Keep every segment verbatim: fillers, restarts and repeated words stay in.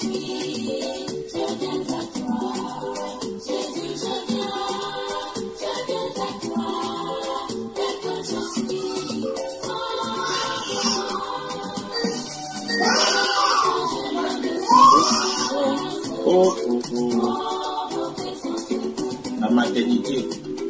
Oh, oh, oh. La maternité.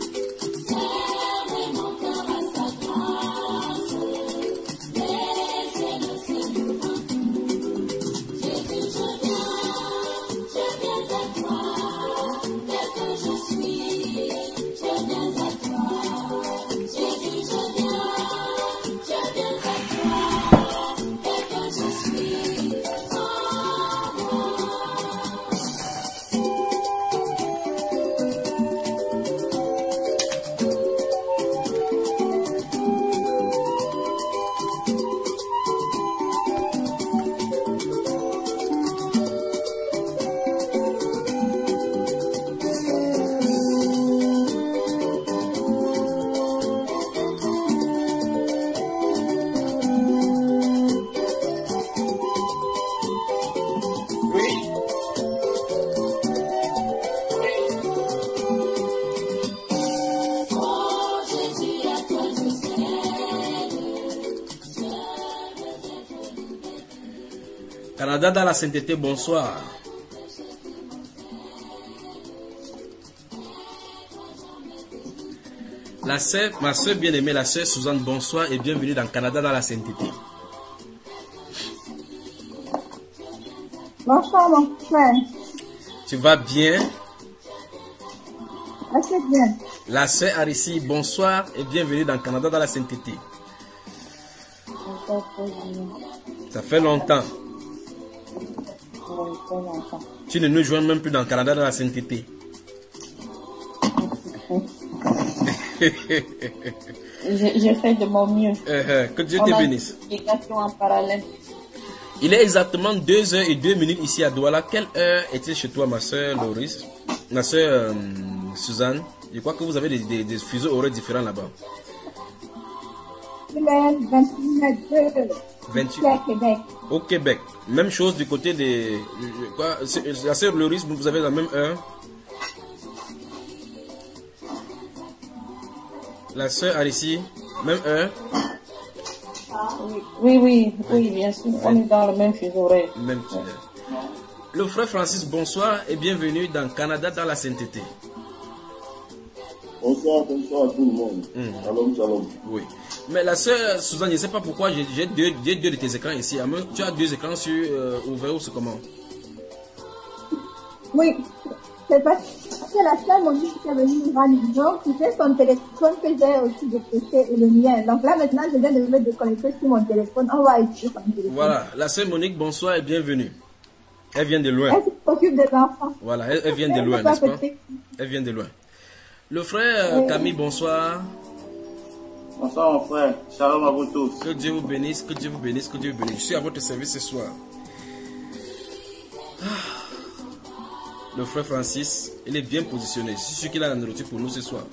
Canada dans la sainteté, bonsoir. La sœur, ma soeur bien-aimée, la sœur Suzanne, bonsoir et bienvenue dans Canada dans la sainteté. Bonsoir mon frère. Tu vas bien? Assez bien. La sœur Arissi, bonsoir et bienvenue dans Canada dans la sainteté. Ça fait longtemps. Tu ne nous joins même plus dans le Canada dans la sainteté. J'ai fait de mon mieux. Euh, que Dieu te bénisse. En parallèle. Il est exactement deux heures et deux minutes ici à Douala. Quelle heure était chez toi, ma soeur Loris? Ma soeur euh, Suzanne? Je crois que vous avez des, des, des fuseaux horaires différents là-bas. Il est vingt-huit vingt-huit au Québec. Au Québec. Même chose du côté des... Quoi, la sœur Loris, vous avez la même heure? La sœur Arissi, même heure? Oui, oui, oui, bien sûr. On est dans le même fuseau horaire. Même fuseau horaire. Le frère Francis, bonsoir et bienvenue dans Canada dans la sainteté. Bonsoir, bonsoir à tout le monde. Mmh. Shalom, shalom. Oui. Mais la sœur Suzanne, je ne sais pas pourquoi j'ai deux, deux, deux de tes écrans ici. Tu as deux écrans sur euh, ouverts ou c'est comment? Oui. C'est parce que la sœur Monique qui est venue nous rendre visite, qui fait son téléphone que j'ai aussi décroché et le mien. Donc là maintenant, je viens de me déconnecter sur mon téléphone. On va écrire sur mon téléphone. Voilà. La sœur Monique, bonsoir et bienvenue. Elle vient de loin. Elle s'occupe des enfants. Voilà, elle, elle vient de loin, n'est-ce pas? Elle vient de loin. Le frère oui. Camille, bonsoir. Bonsoir mon frère, shalom à vous tous. Que Dieu vous bénisse, que Dieu vous bénisse, que Dieu vous bénisse. Je suis à votre service ce soir. Le frère Francis, il est bien positionné. Je suis sûr qu'il a la nourriture pour nous ce soir.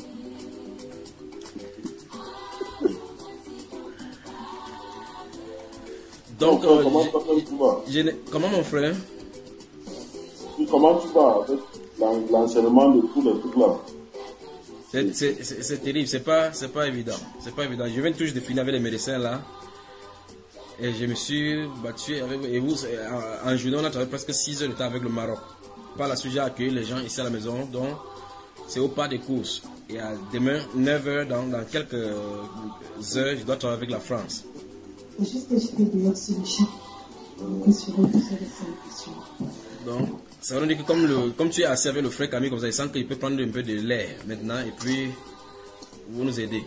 Donc, euh, comment, tu vas? Je, comment mon frère? Comment tu vas avec l'enseignement de tous les trucs là? C'est terrible, c'est pas, c'est pas évident, c'est pas évident. Je viens toujours de finir avec les médecins là, et je me suis battu avec et vous. En, en journée, on a travaillé presque six heures de temps avec le Maroc. Par la suite, j'ai accueilli les gens ici à la maison, donc c'est au pas des courses. Et à demain, neuf heures, dans, dans quelques heures, je dois travailler avec la France. Donc, ça veut dire que comme, le, comme tu es assis avec le frère Camille, comme ça, il sent qu'il peut prendre un peu de l'air maintenant et puis vous nous aider.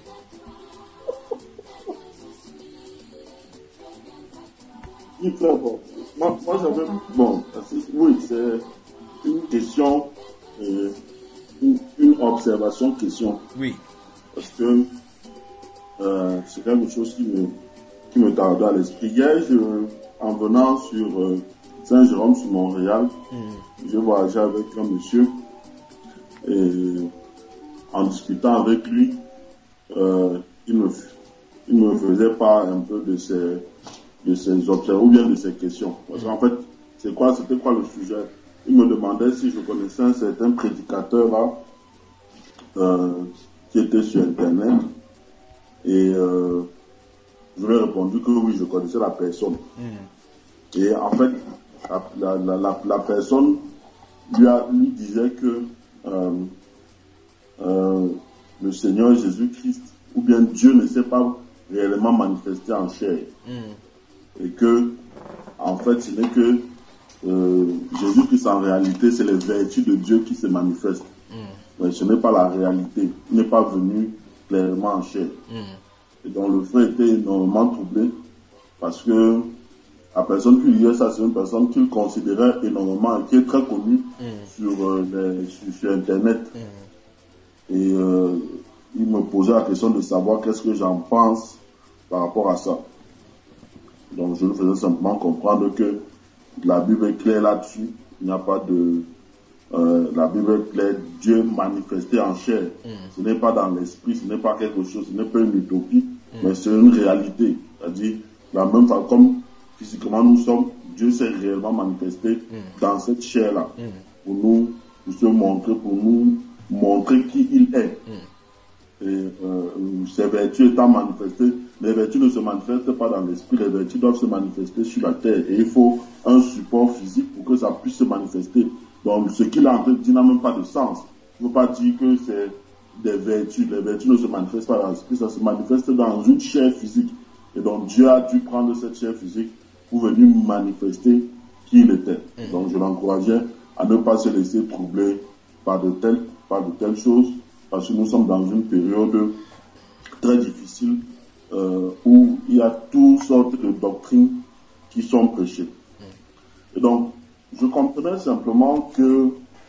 Oui, frère, bon. Moi, moi j'avais. Bon, oui, c'est une question, euh, une, une observation question. Oui. Parce que euh, c'est quelque chose qui me, qui me tarde à l'esprit. Hier, je, en venant sur euh, Saint-Jérôme, sur Montréal, mm. je voyageais avec un monsieur et en discutant avec lui, euh, il me, il me faisait part un peu de ses, de ses observations ou bien de ses questions. Parce qu'en fait, c'est quoi, c'était quoi le sujet? Il me demandait si je connaissais un certain prédicateur là, euh, qui était sur Internet. Et euh, je lui ai répondu que oui, je connaissais la personne. Mmh. Et en fait, la, la, la, la personne lui, a, lui disait que euh, euh, le Seigneur Jésus-Christ, ou bien Dieu ne s'est pas réellement manifesté en chair. Mmh. Et que, en fait, ce n'est que euh, Jésus-Christ en réalité, c'est les vertus de Dieu qui se manifestent. Mmh. Mais ce n'est pas la réalité. Il n'est pas venu clairement en chair. Mmh. Et donc le frère était énormément troublé parce que la personne qui disait ça, c'est une personne qu'il considérait énormément, qui est très connue mmh. sur, euh, les, sur, sur Internet. Mmh. Et euh, il me posait la question de savoir qu'est-ce que j'en pense par rapport à ça. Donc je lui faisais simplement comprendre que la Bible est claire là-dessus. Il n'y a pas de... Euh, la Bible est claire, Dieu manifesté en chair. Mm. Ce n'est pas dans l'esprit, ce n'est pas quelque chose, ce n'est pas une utopie, mm. mais c'est une réalité. C'est-à-dire, la même façon, comme physiquement nous sommes, Dieu s'est réellement manifesté mm. dans cette chair-là, mm. pour nous, pour se montrer, pour nous montrer qui il est. Mm. Et euh, ses vertus étant manifestées, les vertus ne se manifestent pas dans l'esprit, les vertus doivent se manifester sur la terre. Et il faut un support physique pour que ça puisse se manifester. Donc, ce qu'il a en fait dit n'a même pas de sens. Il ne faut pas dire que c'est des vertus. Les vertus ne se manifestent pas dans l'esprit, ça se manifeste dans une chair physique. Et donc, Dieu a dû prendre cette chair physique pour venir manifester qui il était. Mmh. Donc, je l'encourageais à ne pas se laisser troubler par de telles, par de telles choses, parce que nous sommes dans une période très difficile euh, où il y a toutes sortes de doctrines qui sont prêchées. Mmh. Et donc, je comprenais simplement que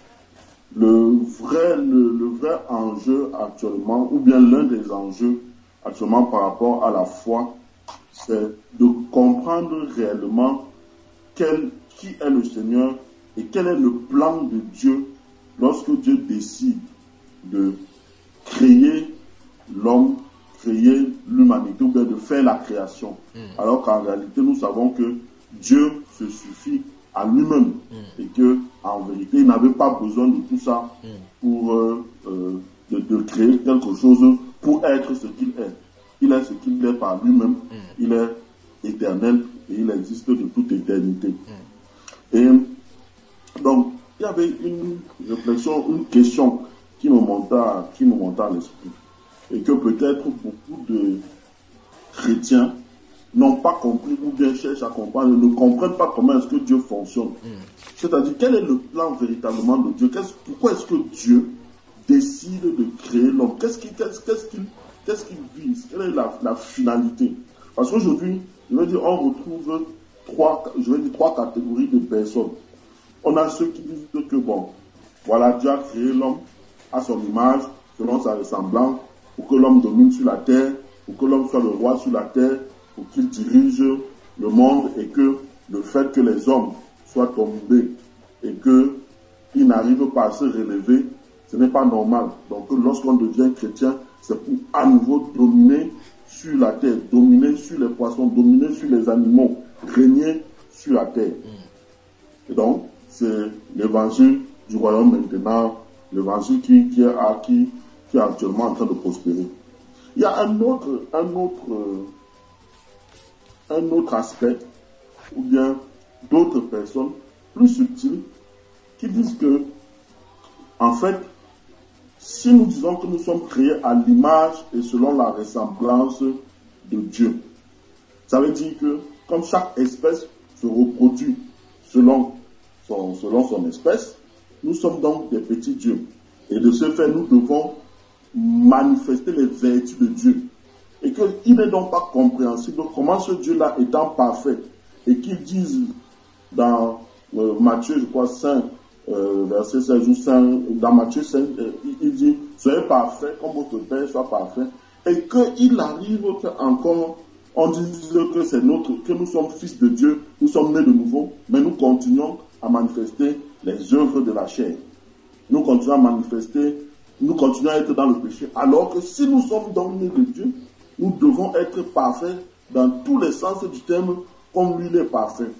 le vrai, le, le vrai enjeu actuellement, ou bien l'un des enjeux actuellement par rapport à la foi, c'est de comprendre réellement quel, qui est le Seigneur et quel est le plan de Dieu lorsque Dieu décide de créer l'homme, créer l'humanité, ou bien de faire la création. Mm. Alors qu'en réalité, nous savons que Dieu se suffit à lui-même mm. et que en vérité il n'avait pas besoin de tout ça mm. pour euh, euh, de, de créer quelque chose pour être ce qu'il est. Il est ce qu'il est par lui-même, mm. il est éternel et il existe de toute éternité. Mm. Et donc il y avait une réflexion, une question qui me monta, qui me monta à l'esprit et que peut-être beaucoup de chrétiens n'ont pas compris ou bien cherchent à comprendre, ne comprennent pas comment est-ce que Dieu fonctionne. Mm. C'est-à-dire, quel est le plan véritablement de Dieu? Qu'est-ce, pourquoi est-ce que Dieu décide de créer l'homme? Qu'est-ce qu'il, qu'est-ce, qu'est-ce qu'il, qu'est-ce qu'il vise? Quelle est la, la finalité? Parce qu'aujourd'hui, je veux dire, on retrouve trois, je veux dire, trois catégories de personnes. On a ceux qui disent que, bon, voilà, Dieu a créé l'homme à son image, selon sa ressemblance, pour que l'homme domine sur la terre, pour que l'homme soit le roi sur la terre, pour qu'il dirige le monde, et que le fait que les hommes soient tombés et qu'ils n'arrivent pas à se relever, ce n'est pas normal. Donc lorsqu'on devient chrétien, c'est pour à nouveau dominer sur la terre, dominer sur les poissons, dominer sur les animaux, régner sur la terre. Et donc, c'est l'évangile du royaume maintenant, l'évangile qui, qui, est, qui, qui est actuellement en train de prospérer. Il y a un autre, un autre, un autre aspect, ou bien d'autres personnes plus subtiles, qui disent que, en fait, si nous disons que nous sommes créés à l'image et selon la ressemblance de Dieu, ça veut dire que, comme chaque espèce se reproduit selon son, selon son espèce, nous sommes donc des petits dieux. Et de ce fait, nous devons manifester les vertus de Dieu. Et qu'il n'est donc pas compréhensible comment ce Dieu-là étant parfait, et qu'il dise dans euh, Matthieu, je crois, cinq, euh, verset seize ou cinq, dans Matthieu cinq, euh, il dit, soyez parfaits comme votre Père soit parfait, et qu'il arrive encore, on dit que c'est notre, que nous sommes fils de Dieu, nous sommes nés de nouveau, mais nous continuons à manifester les œuvres de la chair. Nous continuons à manifester, nous continuons à être dans le péché, alors que si nous sommes donc nés de Dieu, nous devons être parfaits dans tous les sens du terme, comme lui il est parfait.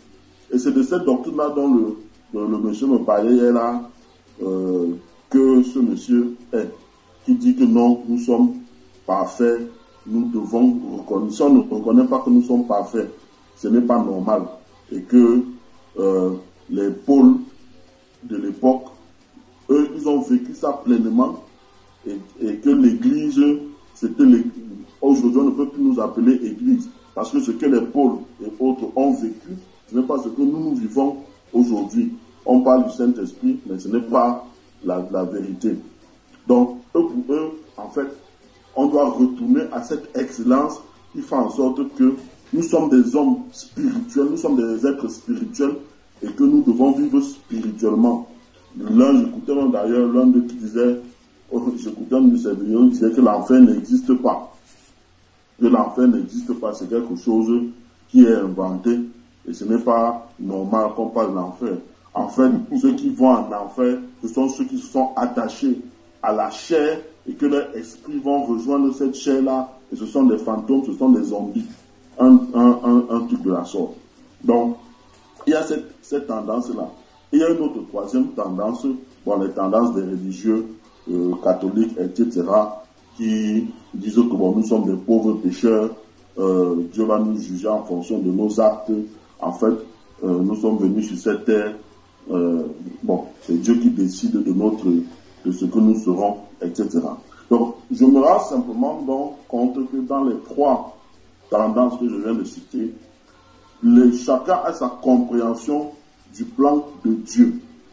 Et c'est de cette doctrine-là dont le, le, le monsieur me parlait hier là, euh, que ce monsieur est, qui dit que non, nous sommes parfaits, nous devons reconnaître. Si on ne reconnaît pas que nous sommes parfaits, ce n'est pas normal. Et que euh, les pôles de l'époque, eux, ils ont vécu ça pleinement, et, et que l'église, c'était l'église. Aujourd'hui, on ne peut plus nous appeler église, parce que ce que les pôles et autres ont vécu, ce n'est pas ce que nous, nous vivons aujourd'hui. On parle du Saint-Esprit, mais ce n'est pas la, la vérité. Donc, eux, pour eux, en fait, on doit retourner à cette excellence qui fait en sorte que nous sommes des hommes spirituels, nous sommes des êtres spirituels, et que nous devons vivre spirituellement. L'un, j'écoutais d'ailleurs, l'un d'eux qui disait, oh, j'écoutais un de ses vidéos, il disait que l'enfer n'existe pas. Que l'enfer n'existe pas, c'est quelque chose qui est inventé, et ce n'est pas normal qu'on parle de l'enfer. En fait, ceux qui vont en enfer, ce sont ceux qui se sont attachés à la chair, et que leurs esprits vont rejoindre cette chair-là, et ce sont des fantômes, ce sont des zombies. Un, un, un, un truc de la sorte. Donc, il y a cette, cette tendance-là. Et il y a une autre troisième tendance, bon, les tendances des religieux, euh, catholiques, et cetera, qui disent que bon, nous sommes des pauvres pécheurs, euh, Dieu va nous juger en fonction de nos actes. En fait, euh, nous sommes venus sur cette terre, euh, bon, c'est Dieu qui décide de notre, de ce que nous serons, et cetera. Donc, je me rends simplement donc compte que dans les trois tendances que je viens de citer, les, chacun a sa compréhension du plan de Dieu.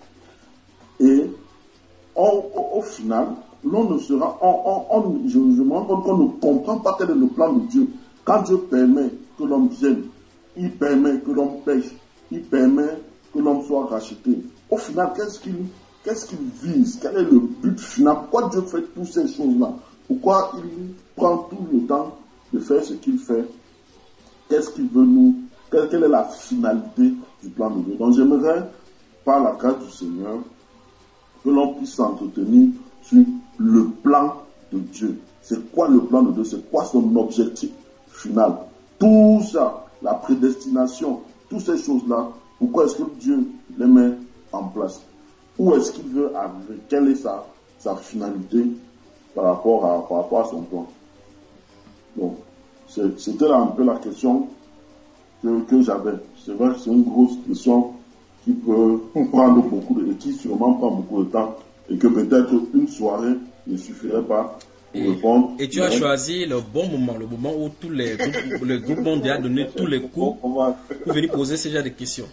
Et on, au, au final, l'on ne sera, on, on, on, je, je me rends compte qu'on ne comprend pas quel est le plan de Dieu. Quand Dieu permet que l'homme vienne, il permet que l'homme pêche, il permet que l'homme soit racheté. Au final, qu'est-ce qu'il, qu'est-ce qu'il vise? Quel est le but final? Pourquoi Dieu fait toutes ces choses-là? Pourquoi il prend tout le temps de faire ce qu'il fait? Qu'est-ce qu'il veut nous? Quelle, quelle est la finalité du plan de Dieu? Donc j'aimerais, par la grâce du Seigneur, que l'on puisse s'entretenir sur le plan de Dieu. C'est quoi le plan de Dieu? C'est quoi son objectif final? Tout ça, la prédestination, toutes ces choses-là, pourquoi est-ce que Dieu les met en place? Où est-ce qu'il veut arriver? Quelle est sa, sa finalité par rapport à, par rapport à son plan? Donc, c'était un peu la question que, que j'avais. C'est vrai que c'est une grosse question qui peut prendre beaucoup de, et qui sûrement prend beaucoup de temps, et que peut-être une soirée ne suffirait pas pour et, répondre. Et tu as mais choisi le bon moment, le moment où tous les groupes, le groupe mondial a donné tous les coups pour venir poser ce genre de questions.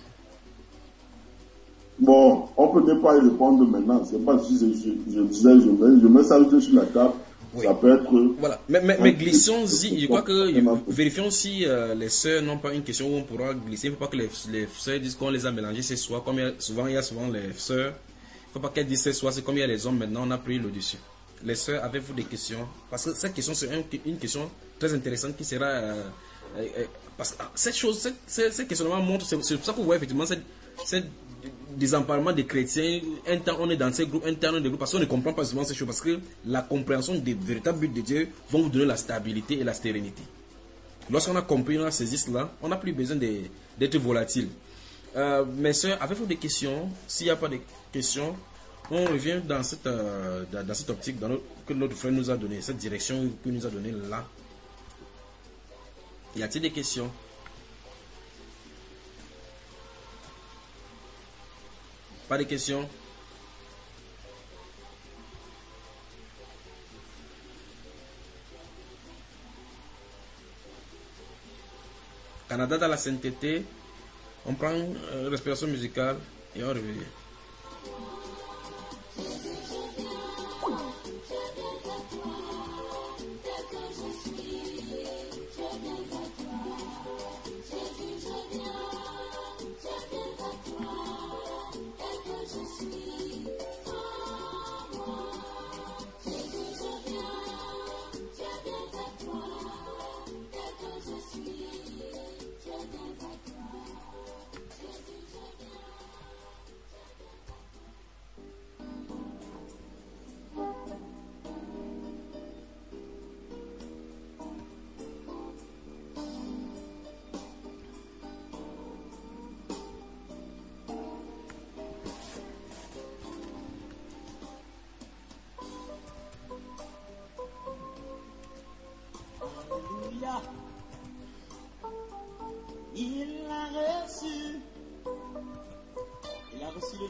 Bon, on ne peut pas y répondre maintenant. C'est pas si je, je, je disais, je mets, je mets ça sur la table. Oui. Ça peut être. Voilà, mais, mais, mais glissons-y. Je crois que vérifions si euh, les sœurs n'ont pas une question où on pourra glisser. Il ne faut pas que les, les sœurs disent qu'on les a mélangés ce soir. Comme il y a, souvent, il y a souvent les sœurs. Il ne faut pas qu'elles disent ce soir, c'est comme il y a les hommes maintenant, on a pris le dessus. Les sœurs, avez-vous des questions? Parce que cette question, c'est une, une question très intéressante qui sera. Euh, euh, parce que cette chose, cette, cette, cette questionnement montre, c'est pour ça que vous voyez effectivement cette. cette désemparement des chrétiens, un temps on est dans ces groupes, un temps on est dans des groupes, parce qu'on ne comprend pas souvent ces choses, parce que la compréhension des véritables buts de Dieu vont vous donner la stabilité et la sérénité. Lorsqu'on a compris, on a saisi cela, on n'a plus besoin d'être volatile. Euh, mes soeurs, avez-vous des questions? S'il n'y a pas de questions, on revient dans cette, euh, dans, dans cette optique dans notre, que notre frère nous a donné, cette direction qu'il nous a donnée là. Y a-t-il des questions? Pas de questions? Canada dans la sainteté, on prend une euh, respiration musicale et on revient.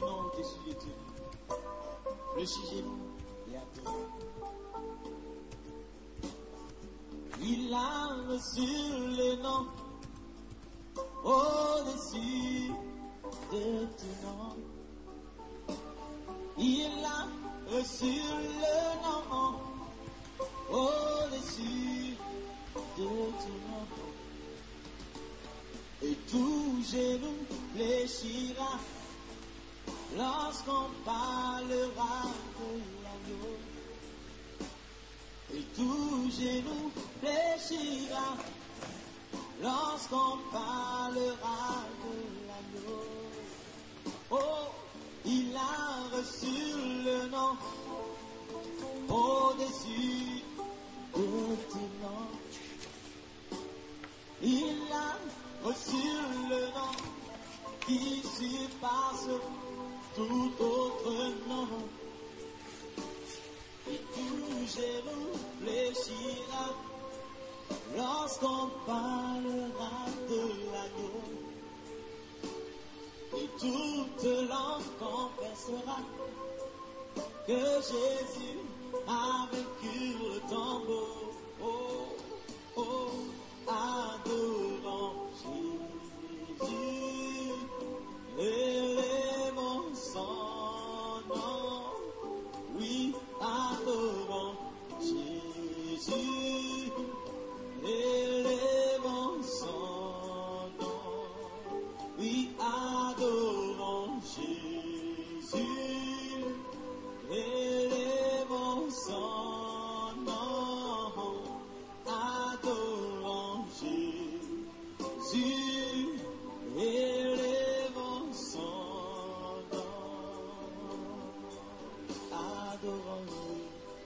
nom au-dessus de tout. Fléchissez-vous et adorez. Il a reçu le nom au-dessus de tout nom. Il a reçu le nom au-dessus de tout nom. Et tout genou fléchira lorsqu'on parlera de l'agneau. Et tout genou fléchira lorsqu'on parlera de l'agneau. Oh, il a reçu le nom au-dessus de tout nom. Il a reçu le nom qui surpasse tout autre nom. Et tout genou fléchira lorsqu'on parlera de l'agneau. Et toute langue confessera que Jésus a vaincu le tombeau. Oh, oh, adorons Jésus, élevons son nom. Oui, adorons Jésus, élevons son nom. Oui, adorons Jésus, élevons son nom. Adorons Jésus, élevons son nom. Adorons lui.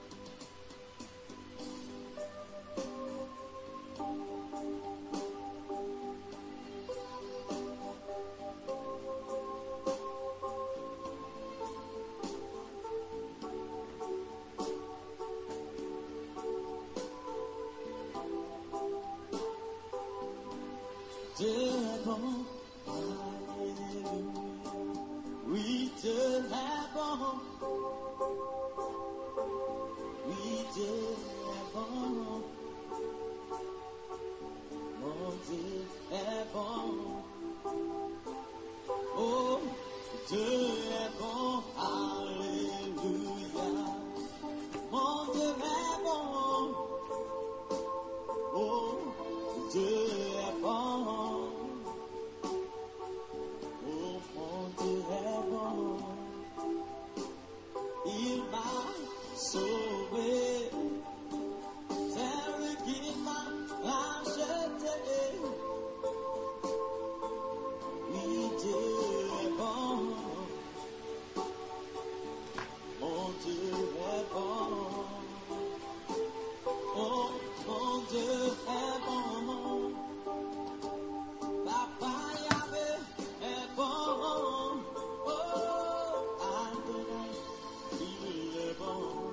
Dieu est bon, alléluia. Oui, Dieu est bon. Oui, Dieu est bon. Mon Dieu est bon. Oh, Dieu est bon, alléluia. Mon Dieu est bon. Oh, Dieu est bon. Oh, mon Dieu est bon. Il m'a sauvé. C'est lui qui m'a racheté. Oui, Dieu est bon. Mon Dieu est bon. Oh, mon Dieu est bon. Papa Yahvé est bon. Oh, Adonai, il est bon.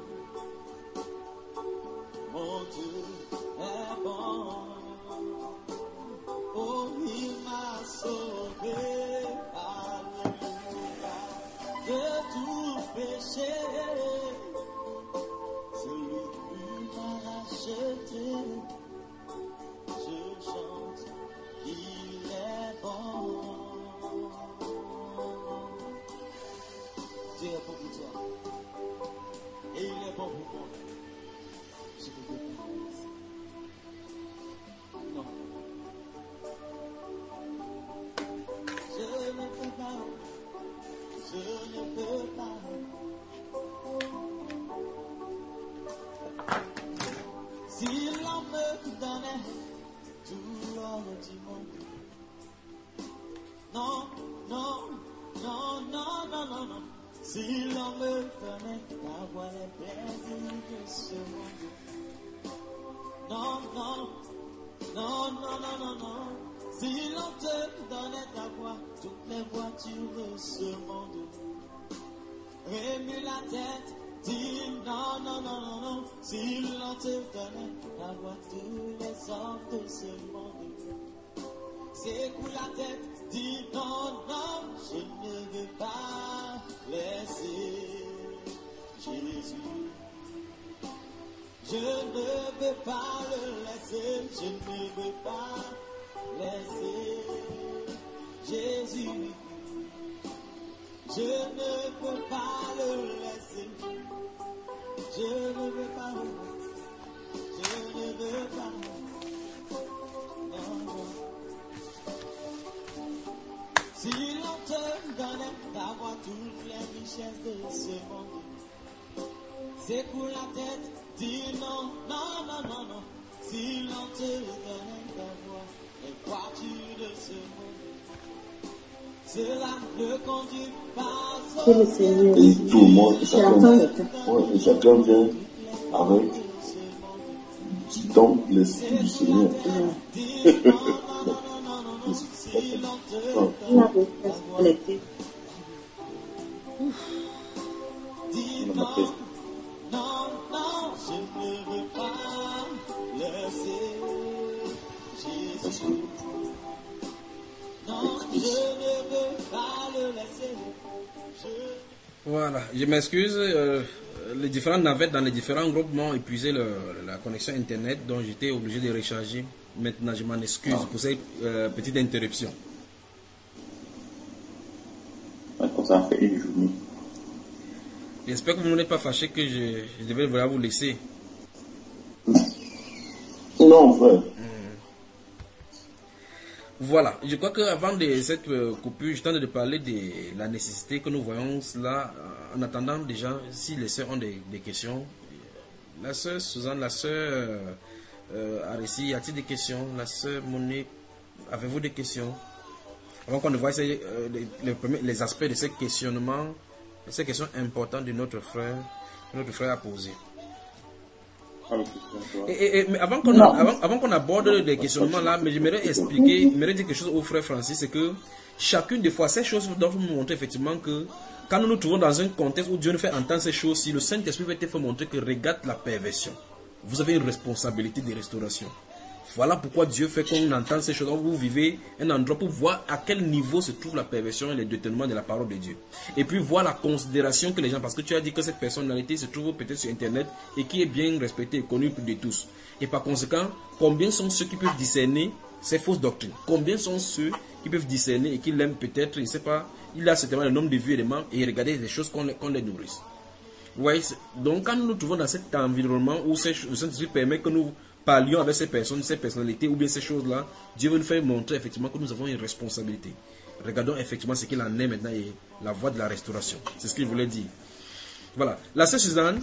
Mon Dieu est bon. Oh, il m'a sauvé. Alléluia. De tout péché. Celui qui m'a racheté. Je chante, il est bon. Dieu est bon pour toi. Et il est bon pour moi. Je ne peux pas. Non. Je ne peux pas. Je ne peux pas. Si l'on me donnait tout l'or du monde. Non, non, non, non, non, non, non. Si l'on me donnait d'avoir les plaisirs de ce monde. Non, non, non, non, non, non, non. Si l'on te donnait d'avoir toutes les voitures de ce monde. Remue la tête. Dis non, non, non, non, non, si l'on te donnait d'avoir tous les hommes de ce monde. Secoue la tête, dis non, non, je ne veux pas. Jésus. Je ne veux pas le laisser, je ne veux pas laisser Jésus. Je ne peux pas le laisser. Je ne veux pas. Je ne veux pas. Non, non. Si l'on te donnait d'avoir toutes les richesses de ce monde, c'est pour la tête, dis non, non, non, non, non. Si l'on te donnait d'avoir les voitures de ce monde, cela ne conduit pas au ciel. Et tout le monde, et chacun, ouais, et chacun vient avec, donc, l'esprit du Seigneur. La responsabilité. Dis non, non, non, je ne veux pas laisser Jésus. Non, je ne veux pas le laisser. Je... Voilà, je m'excuse, euh, les différentes navettes dans les différents groupes m'ont épuisé le, la connexion internet, donc j'étais obligé de recharger. Maintenant, je m'en excuse Ah. pour cette euh, petite interruption. Comme ça fait une journée. J'espère que vous n'êtes pas fâché que je, je devais voilà, vous laisser. Non, frère. Voilà, je crois qu'avant de cette euh, coupure, je tente de parler de la nécessité que nous voyons cela. En attendant déjà, si les sœurs ont des, des questions, la sœur Suzanne, la sœur euh, euh, Arécie, y a-t-il des questions? La sœur Monique, avez-vous des questions? Avant qu'on ne voie ces, euh, les, les, premiers, les aspects de ces questionnements, de ces questions importantes de notre frère, que notre frère a posées. Et, et, et, mais avant qu'on avant, avant qu'on aborde les questionnements là, mais j'aimerais expliquer, j'aimerais dire quelque chose au frère Francis, c'est que chacune des fois, ces choses doivent nous montrer effectivement que quand nous nous trouvons dans un contexte où Dieu nous fait entendre ces choses, si le Saint-Esprit va te faire montrer que regarde la perversion, vous avez une responsabilité de restauration. Voilà pourquoi Dieu fait qu'on entende ces choses. Vous vivez un endroit pour voir à quel niveau se trouve la perversion et le détournement de la parole de Dieu. Et puis voir la considération que les gens, parce que tu as dit que cette personnalité se trouve peut-être sur Internet et qui est bien respectée et connue de tous. Et par conséquent, combien sont ceux qui peuvent discerner ces fausses doctrines? Combien sont ceux qui peuvent discerner et qui l'aiment peut-être, je ne sais pas, il a certainement le nombre de vues et de membres et regarder les choses qu'on qu'on les nourrisse. Ouais, donc quand nous nous trouvons dans cet environnement où le Saint-Esprit permet que nous parlions avec ces personnes, ces personnalités ou bien ces choses-là, Dieu veut nous faire montrer effectivement que nous avons une responsabilité. Regardons effectivement ce qu'il en est maintenant et la voie de la restauration. C'est ce qu'il voulait dire. Voilà. La sœur Suzanne.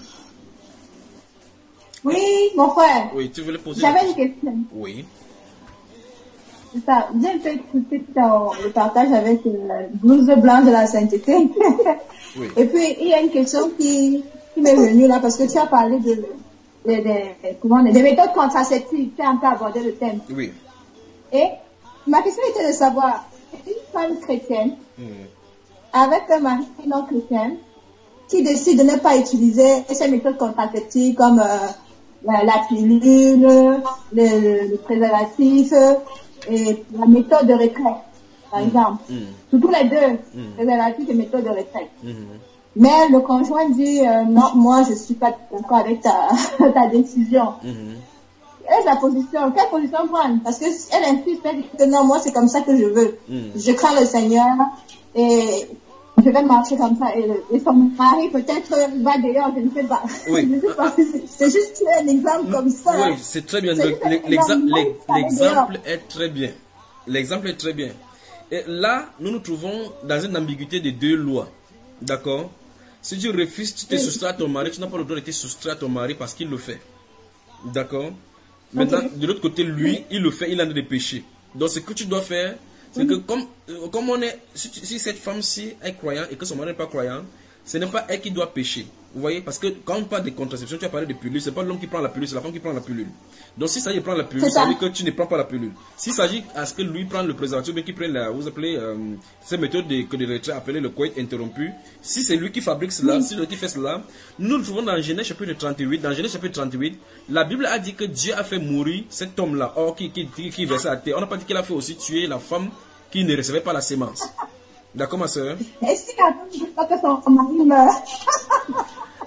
Oui, mon frère. Oui, tu voulais poser. J'avais une question. Oui. C'est ça. J'ai fait écouter le partage avec la blouse blanche de la sainteté. Oui. Et puis, il y a une question qui, qui m'est venue là parce que tu as parlé de Des, des, comment, des méthodes contraceptives, tu as un peu abordé le thème. Oui. Et ma question était de savoir, une femme chrétienne, Mmh. avec un mari non chrétien, qui décide de ne pas utiliser ces méthodes contraceptives comme euh, la, la pilule, le, le préservatif et la méthode de retraite, par mmh. exemple. Mmh. Surtout les deux, mmh. préservatif et méthode de retraite. Mmh. Mais le conjoint dit euh, non, moi je suis pas d'accord avec ta, ta décision. Mm-hmm. Quelle est la position? Quelle position prendre? Parce que elle insiste, elle dit que non, moi c'est comme ça que je veux. Mm. Je crains le Seigneur et je vais marcher comme ça. Et, le, et son mari peut-être va dehors, je ne sais pas. Oui. Je sais pas. C'est juste un exemple comme ça. Oui, c'est très bien. L'exemple est très bien. L'exemple est très bien. Et là, nous nous trouvons dans une ambiguïté de deux lois. D'accord? Si tu refuses, tu te soustrais à ton mari, tu n'as pas le droit de te soustraire à ton mari parce qu'il le fait. D'accord? Maintenant, okay. De l'autre côté, lui, il le fait, il en a des péchés. Donc, ce que tu dois faire, c'est que comme, comme on est, si, si cette femme-ci est croyante et que son mari n'est pas croyant, ce n'est pas elle qui doit pécher. Vous voyez? Parce que quand on parle de contraception, tu as parlé de pilule, c'est pas l'homme qui prend la pilule, c'est la femme qui prend la pilule. Donc si ça y est, prend la pilule, ça veut dire que tu ne prends pas la pilule. S'il s'agit à ce que lui prenne le préservatif, mais qu'il prenne la, vous appelez, euh, cette méthode de, que de retraite appelée le coït interrompu, si c'est lui qui fabrique cela, oui. Si c'est lui qui fait cela, nous nous trouvons dans Genèse chapitre trente-huit, dans Genèse chapitre trente-huit, la Bible a dit que Dieu a fait mourir cet homme-là, or qui, qui, qui, qui versait à terre. On n'a pas dit qu'il a fait aussi tuer la femme qui ne recevait pas la sémence. D'accord, ma soeur? Est-ce qu'il a dit que son mari meurt?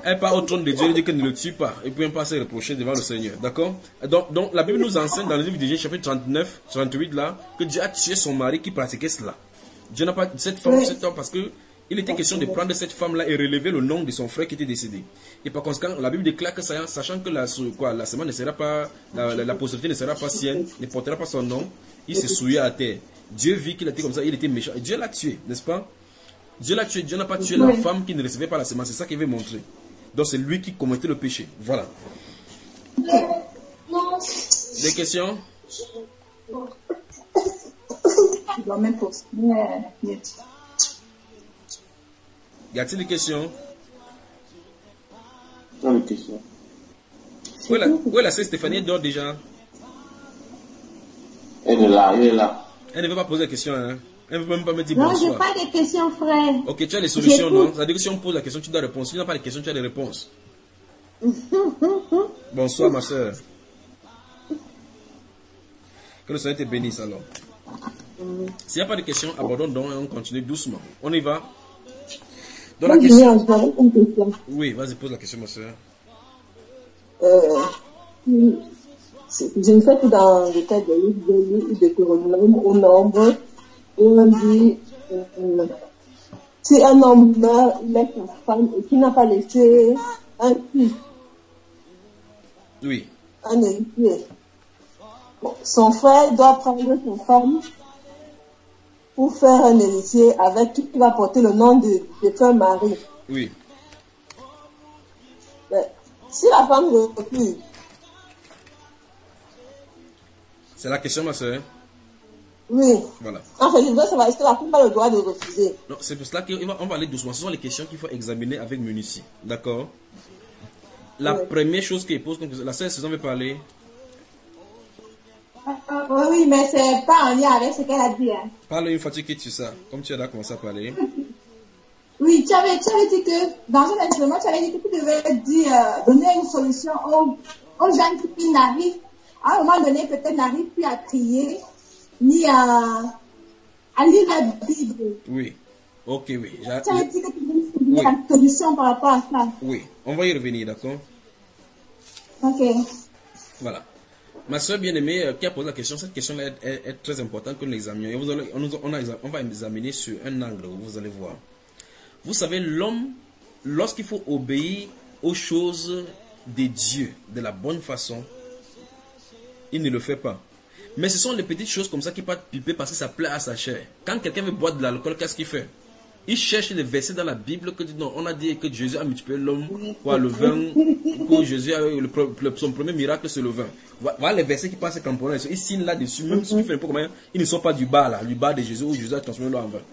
Elle part au trône de Dieu, elle dit qu'elle ne le tue pas. Et puis, elle pas se reprocher devant le Seigneur. D'accord? Donc, donc, la Bible nous enseigne dans le livre de Genèse, chapitre trente-neuf, trente-huit, là, que Dieu a tué son mari qui pratiquait cela. Dieu n'a pas cette femme, Oui. cet homme, parce que il était question de prendre cette femme-là et relever le nom de son frère qui était décédé. Et par conséquent, la Bible déclare que ça, sachant que la, quoi, la semence ne sera pas, la, la, la postérité ne sera pas sienne, ne portera pas son nom, il se souillait à terre. Dieu vit qu'il était comme ça, il était méchant. Et Dieu l'a tué, n'est-ce pas? Dieu l'a tué, Dieu n'a pas tué la Oui. femme qui ne recevait pas la semence. C'est ça qu'il veut montrer. Donc c'est lui qui commettait le péché. Voilà. Des questions? Je dois même poster. Mais- Y a-t-il des questions? Dans les questions. Où est la, où est la sœur Stéphanie? Elle dort déjà. Elle est là, elle est là. Elle ne veut pas poser la question. Hein. Elle ne veut même pas me dire Non, j'ai bonsoir. pas de questions, frère. Ok, tu as les solutions, J'écoute. non? C'est-à-dire que si on pose la question, tu dois répondre. Si tu n'as pas de questions, tu as des réponses. Bonsoir, ma soeur. Que le Seigneur te bénisse alors. S'il n'y a pas de questions, abordons donc et on continue doucement. On y va? Dans la Moi, question. Julien, j'avais une question. Oui, vas-y, pose la question, ma soeur. Euh, c'est- je ne sais que dans le cas de livre de livre de Deutéronome, au nombre, où on dit, euh, si un homme meurt, il laisse sa femme et qui n'a pas laissé un fils, Oui, un héritier. Bon, son frère doit prendre sa femme pour faire un héritier avec qui va porter le nom de, de son mari. oui. Mais, si la femme refuse, C'est la question, ma soeur. oui. Voilà. Enfin, je veux savoir, est-ce que la femme a le droit de refuser? Donc, c'est pour cela qu'on va, on va aller doucement. Ce sont les questions qu'il faut examiner avec minutie. D'accord? La Oui. première chose qu'il pose, comme la sœur Susan veut parler. Ah, oui, oui, mais c'est pas en lien avec ce qu'elle a dit. Hein. Parle une fois que tu quittes sur ça. Comme tu as déjà commencé à parler. Oui, tu avais, tu avais dit que dans un instrument, tu avais dit que tu devais dire, euh, donner une solution aux, aux gens qui n'arrivent, à un moment donné, peut-être n'arrivent plus à prier, ni à, à lire la Bible. Oui. Ok, oui. J'a- Tu avais dit que tu devais Oui. donner la solution par rapport à ça. Oui. On va y revenir, d'accord? Ok. Voilà. Ma soeur bien-aimée euh, qui a posé la question, cette question-là est, est- est très importante que nous l'examinions. Et vous allez, on, nous- on, a- on va examiner sur un angle, vous allez voir. Vous savez, l'homme, lorsqu'il faut obéir aux choses de Dieu de la bonne façon, il ne le fait pas. Mais ce sont les petites choses comme ça qui partent piper parce que ça plaît à sa chair. Quand quelqu'un veut boire de l'alcool, qu'est-ce qu'il fait? Il cherche les versets dans la Bible que dit non, on a dit que Jésus a multiplié l'homme, quoi, le vin, que Jésus a eu le, le- son premier miracle, c'est le vin. Voilà les versets qui passent cramponnés. Ils signent là-dessus, même si tu fais un peu comme ils ne sont pas du bar là, du bar de Jésus où Jésus a transformé l'eau en vin.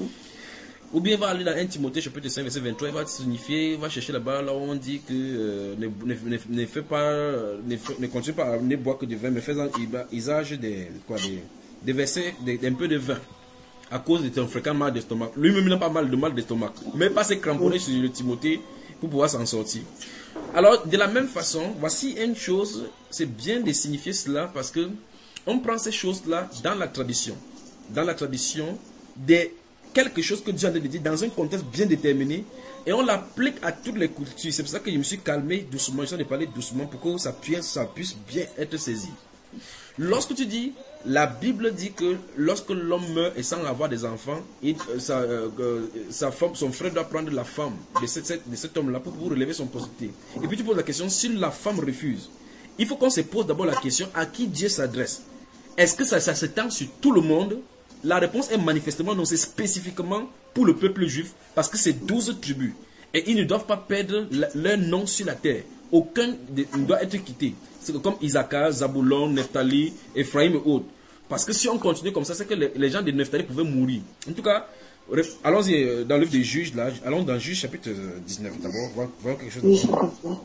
Ou bien il va aller dans un Timothée chapitre cinq verset vingt-trois, il va signifier, il va chercher là-bas là où on dit que euh, ne, ne, ne, ne fait pas, ne, ne continue pas à ne boire que du vin, mais faisant usage des, quoi, des, des versets, des- d'un peu de vin, à cause de ton fréquent mal d'estomac. Lui-même il n'a pas mal de mal d'estomac, mais pas se cramponner sur le Timothée pour pouvoir s'en sortir. Alors de la même façon, voici une chose, c'est bien de signifier cela parce que on prend ces choses-là dans la tradition, dans la tradition des quelque chose que Dieu a dit dans un contexte bien déterminé et on l'applique à toutes les cultures. C'est pour ça que je me suis calmé doucement, je suis en train de parler doucement pour que ça puisse, ça puisse bien être saisi. Lorsque tu dis, la Bible dit que lorsque l'homme meurt et sans avoir des enfants, il, euh, sa, euh, euh, sa femme, son frère doit prendre la femme de, cette, de cet homme-là pour pouvoir relever son postérité. Et puis tu poses la question, si la femme refuse, il faut qu'on se pose d'abord la question à qui Dieu s'adresse. Est-ce que ça, ça s'étend sur tout le monde? La réponse est manifestement non, c'est spécifiquement pour le peuple juif parce que c'est douze tribus. Et ils ne doivent pas perdre la- leur nom sur la terre. Aucun de- ne doit être quitté. C'est comme Issachar, Zabulon, Nephtali, Ephraim et autres. Parce que si on continue comme ça, c'est que les, les gens de Nephtali pouvaient mourir. En tout cas, re- allons-y euh, dans le livre des Juges, là. Allons dans Juges chapitre euh, dix-neuf d'abord, voir, voir quelque chose. Oui, de- je comprends.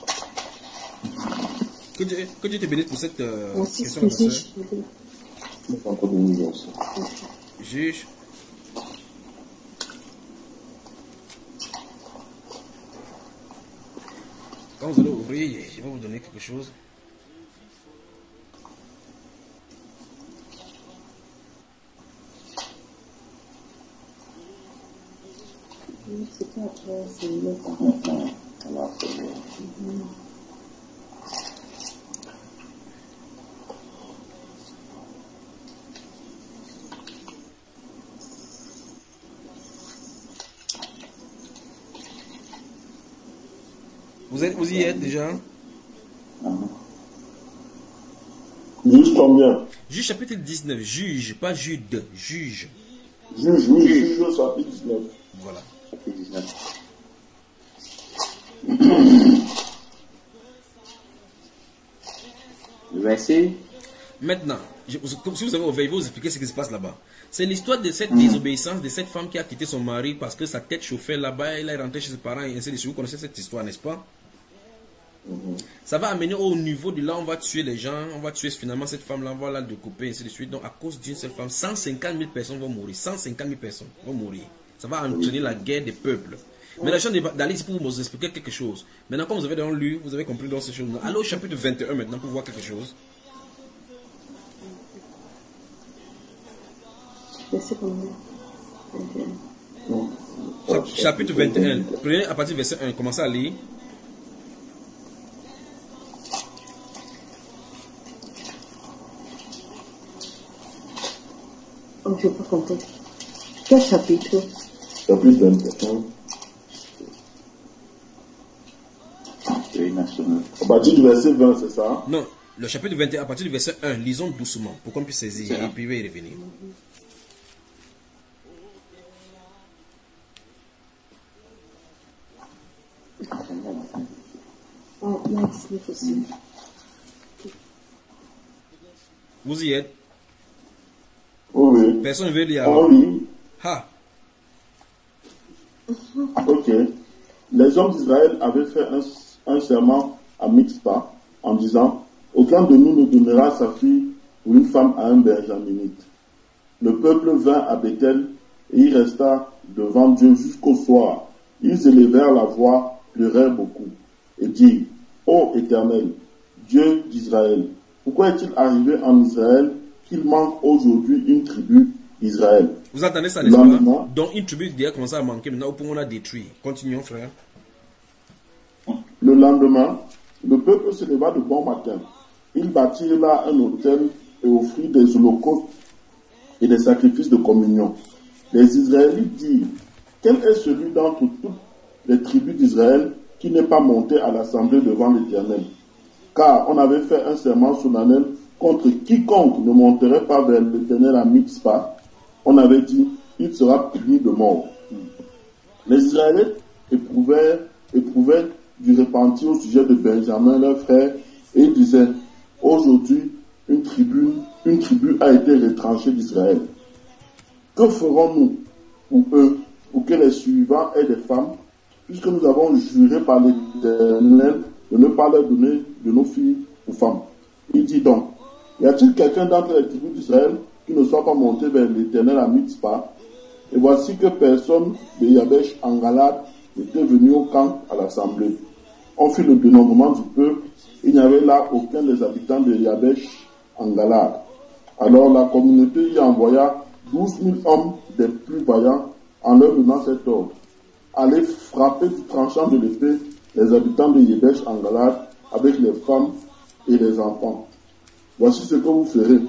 Que Dieu, que Dieu te bénisse pour cette euh, Merci, question, ma merci. sœur. Je n'ai pas encore de millions, ça. Juge. Quand vous allez ouvrir, je vais vous donner quelque chose. C'était après, c'est le quarante-cinq. Voilà, c'est bon. Vous, êtes, vous y êtes déjà? Juge combien? Juge chapitre dix-neuf. Juge, pas Jude. Juge. Juge, oui, juge chapitre dix-neuf. Voilà. Chapitre dix-neuf. Le verset. Maintenant, je, comme si vous avez ouvert, vous expliquer ce qui se passe là-bas. C'est l'histoire de cette désobéissance de cette femme qui a quitté son mari parce que sa tête chauffait là-bas, elle est rentrée chez ses parents et ainsi de suite. Vous connaissez cette histoire, n'est-ce pas? Mm-hmm. Ça va amener au niveau de là, on va tuer les gens, on va tuer finalement cette femme-là, on va la découper et ainsi de suite. Donc à cause d'une seule femme, cent cinquante mille personnes vont mourir. cent cinquante mille personnes vont mourir. Ça va entraîner la guerre des peuples. Mais la chose d'aller ici pour vous expliquer quelque chose. Maintenant, comme vous avez dans lu, vous avez compris dans ces choses. Allez au chapitre vingt et un maintenant pour voir quelque chose. Chapitre vingt et un. Prenez à partir du verset un. Commencez à lire. Oh, je n'ai pas compris. Quel chapitre? Chapitre vingt et un. À partir du verset vingt, c'est ça? Non, le chapitre vingt et un, à partir du verset un, lisons doucement pour qu'on puisse saisir et puis il va y revenir. Oh, il y a dix-neuf aussi. Vous y êtes? Oui. Personne ne veut lire. On lit. Ha. Ok. Les hommes d'Israël avaient fait un, un serment à Mitzpah en disant: aucun de nous ne donnera sa fille ou une femme à un benjaminite. Le peuple vint à Bethel et il resta devant Dieu jusqu'au soir. Ils élevèrent la voix, pleurèrent beaucoup et dirent: ô Éternel, Dieu d'Israël, pourquoi est-il arrivé en Israël qu'il manque aujourd'hui une tribu d'Israël? Vous entendez ça, n'est-ce pas? Donc une tribu déjà commencé à manquer, maintenant on a détruit. Continuons, frère. Le lendemain, le peuple se leva de bon matin. Ils bâtirent là un autel et offrirent des holocaustes et des sacrifices de communion. Les Israélites dirent: quel est celui d'entre toutes les tribus d'Israël qui n'est pas monté à l'assemblée devant l'Éternel? Car on avait fait un serment solennel contre quiconque ne monterait pas vers l'Éternel à Mitzpah. On avait dit: il sera puni de mort. Les Israélites éprouvaient, éprouvaient du repentir au sujet de Benjamin, leur frère, et ils disaient: aujourd'hui, une tribu, une tribu a été retranchée d'Israël. Que ferons-nous pour eux, pour que les suivants aient des femmes, puisque nous avons juré par l'Éternel de ne pas leur donner de nos filles aux femmes? Il dit donc: y a-t-il quelqu'un d'entre les tribus d'Israël qui ne soit pas monté vers l'Éternel à Mitzpah? Et voici que personne de Yabesh en Galade n'était venu au camp à l'assemblée. On fit le dénombrement du peuple. Il n'y avait là aucun des habitants de Yabesh en Galade. Alors la communauté y envoya douze mille hommes des plus vaillants en leur donnant cet ordre: allez frapper du tranchant de l'épée les habitants de Yabesh en Galade avec les femmes et les enfants. Voici ce que vous ferez: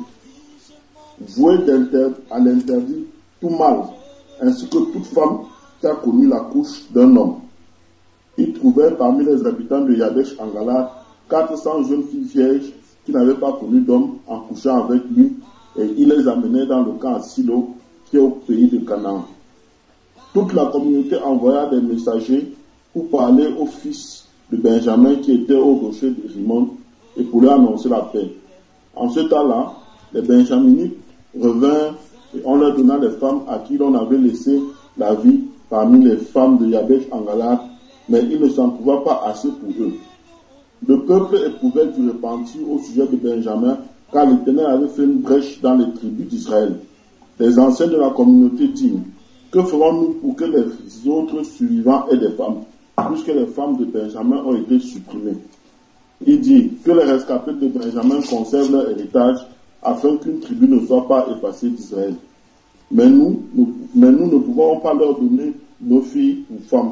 vouez à l'interdit tout mâle, ainsi que toute femme qui a connu la couche d'un homme. Ils trouvèrent parmi les habitants de Yabesh en Galade quatre cents jeunes filles vierges qui n'avaient pas connu d'homme en couchant avec lui, et ils les amenaient dans le camp à Silo, qui est au pays de Canaan. Toute la communauté envoya des messagers pour parler aux fils de Benjamin qui étaient au rocher de Rimon et pour leur annoncer la paix. En ce temps-là, les Benjaminites revinrent et on leur donna les femmes à qui l'on avait laissé la vie parmi les femmes de Yabesh en Galade, mais il ne s'en trouva pas assez pour eux. Le peuple éprouvait du repentir au sujet de Benjamin, car l'Éternel avait fait une brèche dans les tribus d'Israël. Les anciens de la communauté dirent: que ferons-nous pour que les autres survivants aient des femmes, puisque les femmes de Benjamin ont été supprimées? Il dit: que les rescapés de Benjamin conservent leur héritage, afin qu'une tribu ne soit pas effacée d'Israël. Mais nous, nous, mais nous ne pouvons pas leur donner nos filles ou femmes,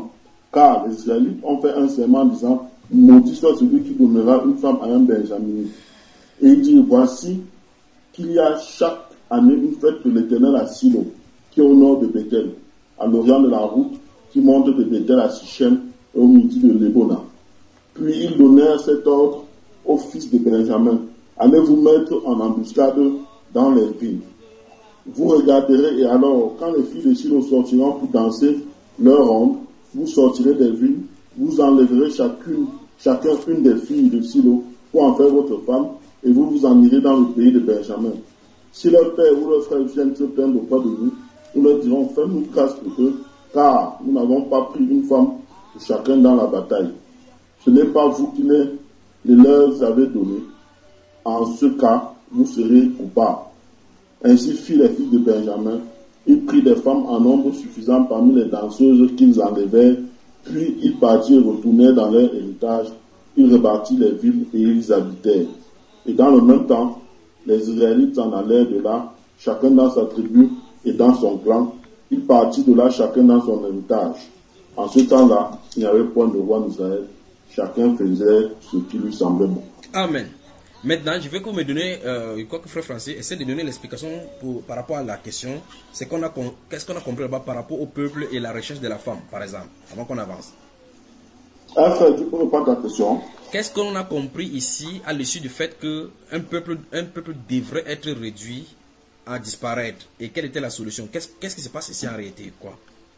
car les Israélites ont fait un serment en disant, maudit soit celui qui donnera une femme à un Benjaminite. Et il dit, voici qu'il y a chaque année une fête de l'Éternel à Silo, qui est au nord de Bethel, à l'orient de la route, qui monte de Bethel à Sichem et au midi de Lébona. Puis ils donnèrent cet ordre aux fils de Benjamin, allez vous mettre en embuscade dans les villes. Vous regarderez, et alors, quand les filles de Silo sortiront pour danser leur ronde, vous sortirez des villes, vous enlèverez chacune, chacun une des filles de Silo pour en faire votre femme, et vous vous en irez dans le pays de Benjamin. Si leur père ou leur frère viennent se plaindre auprès de vous, nous leur dirons, faites-nous grâce pour eux, car nous n'avons pas pris une femme pour chacun dans la bataille. Ce n'est pas vous qui les, les leur avez donné. En ce cas, vous serez coupables. Ainsi firent les fils de Benjamin. Ils prirent des femmes en nombre suffisant parmi les danseuses qu'ils enlevèrent, puis ils partirent et retournèrent dans leur héritage. Ils rebâtirent les villes et ils habitèrent. Et dans le même temps, les Israélites s'en allèrent de là, chacun dans sa tribu et dans son clan. Ils partirent de là, chacun dans son héritage. En ce temps-là, il n'y avait point de roi en Israël. Chacun faisait ce qui lui semblait bon. Amen. Maintenant, je veux que vous me donnez, euh, je crois que frère Francis essaie de donner l'explication pour, par rapport à la question. C'est qu'on a, qu'est-ce qu'on a compris là-bas par rapport au peuple et la recherche de la femme, par exemple, avant qu'on avance. Ah, frère, tu peux pas ta question. Qu'est-ce qu'on a compris ici à l'issue du fait qu'un peuple, un peuple devrait être réduit à disparaître? Et quelle était la solution? Qu'est-ce, qu'est-ce qui se passe ici en réalité, quoi?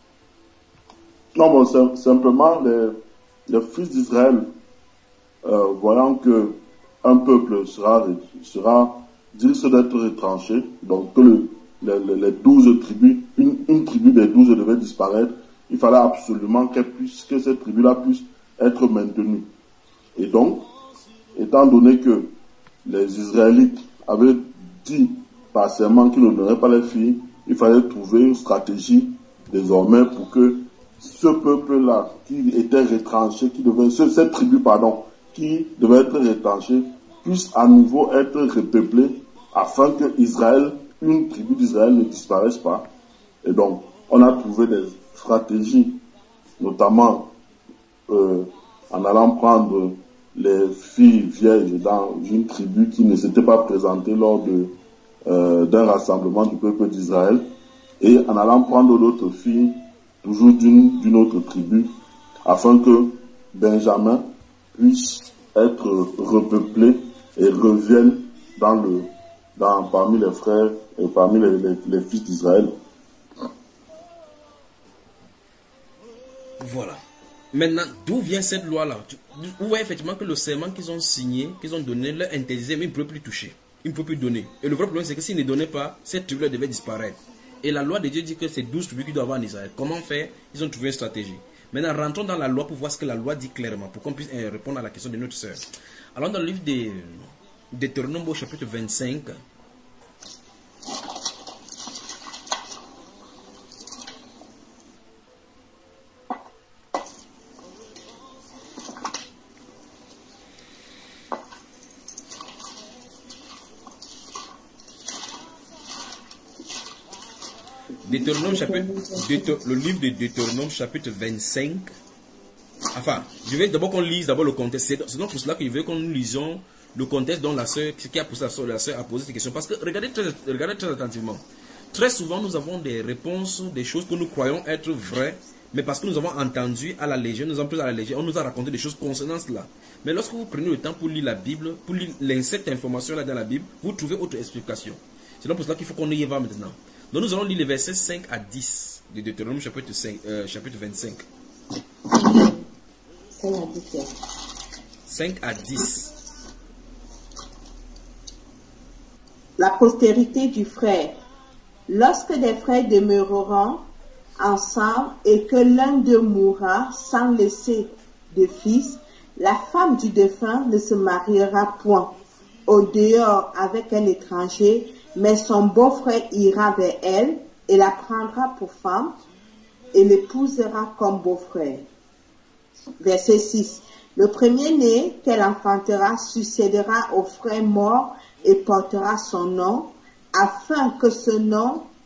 Non, bon, c'est, simplement les, les fils d'Israël, euh, voyant que un peuple sera, sera risque d'être retranché, donc que le, les, les douze tribus, une, une tribu des douze devait disparaître, il fallait absolument qu'elle puisse, que cette tribu-là puisse être maintenue. Et donc, étant donné que les Israélites avaient dit par serment qu'ils ne donneraient pas les filles, il fallait trouver une stratégie désormais pour que ce peuple-là, qui était retranché, qui devait, cette tribu, pardon, qui devait être retranché, puisse à nouveau être repeuplé afin que Israël, une tribu d'Israël ne disparaisse pas. Et donc, on a trouvé des stratégies, notamment euh, en allant prendre les filles vierges dans une tribu qui ne s'était pas présentée lors de, euh, d'un rassemblement du peuple d'Israël, et en allant prendre d'autres filles, toujours d'une, d'une autre tribu, afin que Benjamin puisse être repeuplé et revienne dans le, dans, parmi les frères et parmi les, les, les fils d'Israël. Voilà. Maintenant, d'où vient cette loi-là? Vous voyez effectivement que le serment qu'ils ont signé, qu'ils ont donné, leur interdisait, mais ils ne pouvaient plus toucher. Ils ne pouvaient plus donner. Et le vrai problème, c'est que s'ils ne donnaient pas, cette tribu devait disparaître. Et la loi de Dieu dit que c'est douze tribus qui doivent avoir en Israël. Comment faire? Ils ont trouvé une stratégie. Maintenant, rentrons dans la loi pour voir ce que la loi dit clairement, pour qu'on puisse répondre à la question de notre sœur. Alors, dans le livre de Deutéronome au chapitre vingt-cinq, Deutéronome chapitre, Deuté, le livre de Deutéronome chapitre vingt-cinq. Enfin, je vais d'abord qu'on lise d'abord le contexte. C'est donc pour cela que je veux qu'on nous lisions le contexte dont la sœur, ce qui a poussé la sœur, la sœur à poser cette question. Parce que regardez très, regardez très attentivement. Très souvent, nous avons des réponses, des choses que nous croyons être vraies, mais parce que nous avons entendu à la légère, nous avons pris à la légère, on nous a raconté des choses concernant cela. Mais lorsque vous prenez le temps pour lire la Bible, pour lire cette information-là dans la Bible, vous trouvez autre explication. C'est donc pour cela qu'il faut qu'on y va maintenant. Donc nous allons lire les versets cinq à dix de Deutéronome chapitre, cinq, euh, chapitre vingt-cinq. cinq à dix. La postérité du frère. Lorsque des frères demeureront ensemble et que l'un d'eux mourra sans laisser de fils, la femme du défunt ne se mariera point au dehors avec un étranger, mais son beau-frère ira vers elle et la prendra pour femme et l'épousera comme beau-frère. Verset six. Le premier-né qu'elle enfantera succédera au frère mort et portera son nom, afin que ce nom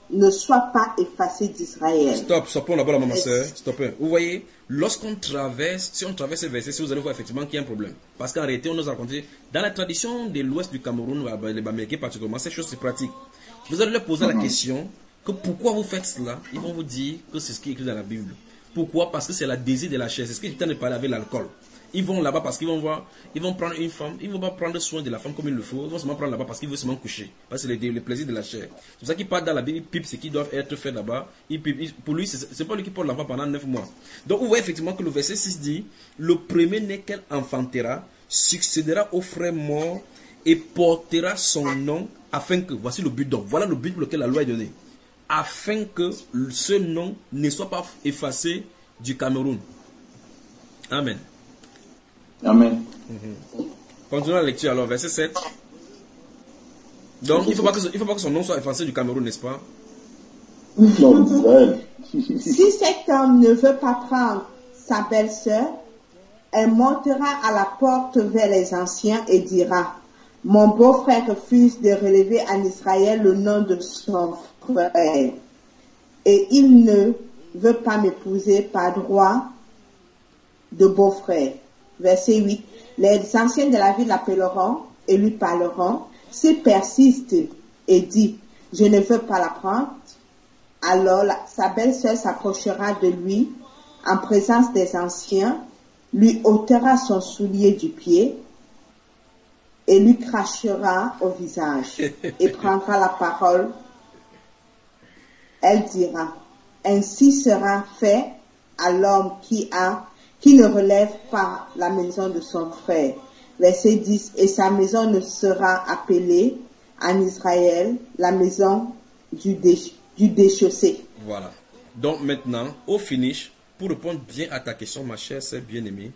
ne soit pas effacé d'Israël. Stop, stoppons là-bas, maman, soeur. Stoppons. Vous voyez, lorsqu'on traverse, si on traverse ces versets, si vous allez voir effectivement qu'il y a un problème. Parce qu'en réalité, on nous a raconté, dans la tradition de l'ouest du Cameroun, les Bamileke particulièrement, ces choses, c'est pratique. Vous allez leur poser la question que pourquoi vous faites cela, ils vont vous dire que c'est ce qui est écrit dans la Bible. Pourquoi? Parce que c'est la désir de la chair. C'est ce qui est en train de parler avec l'alcool. Ils vont là-bas parce qu'ils vont voir, ils vont prendre une femme, ils vont pas prendre soin de la femme comme il le faut, ils vont seulement prendre là-bas parce qu'ils veulent seulement coucher. Parce que c'est le, le plaisir de la chair. C'est pour ça qu'ils partent dans la Bible, ils pipent ce qui doivent être fait là-bas. Ils pipent, ils, pour lui, c'est pas lui qui porte l'enfant pendant neuf mois. Donc vous voyez effectivement que le verset six dit, le premier-né qu'elle enfantera succédera au frère mort et portera son nom afin que, voici le but donc, voilà le but pour lequel la loi est donnée. Afin que ce nom ne soit pas effacé du Cameroun. Amen. Amen. Mm-hmm. Continuons la lecture alors, verset sept. Donc, il ne faut, faut pas que son nom soit effacé du Cameroun, n'est-ce pas? Non, d'Israël. Si cet homme ne veut pas prendre sa belle-sœur, elle montera à la porte vers les anciens et dira, mon beau-frère refuse de relever en Israël le nom de son frère, et il ne veut pas m'épouser par droit de beau-frère. Verset huit. Les anciens de la ville l'appelleront et lui parleront. S'il persiste et dit, je ne veux pas la prendre, alors la, sa belle-sœur s'approchera de lui en présence des anciens, lui ôtera son soulier du pied et lui crachera au visage et prendra la parole. Elle dira, ainsi sera fait à l'homme qui a qui ne relève pas la maison de son frère. Verset dix, et sa maison ne sera appelée en Israël la maison du, dé, du déchaussé. Voilà. Donc maintenant, au finish, pour répondre bien à ta question, ma chère sœur bien-aimée,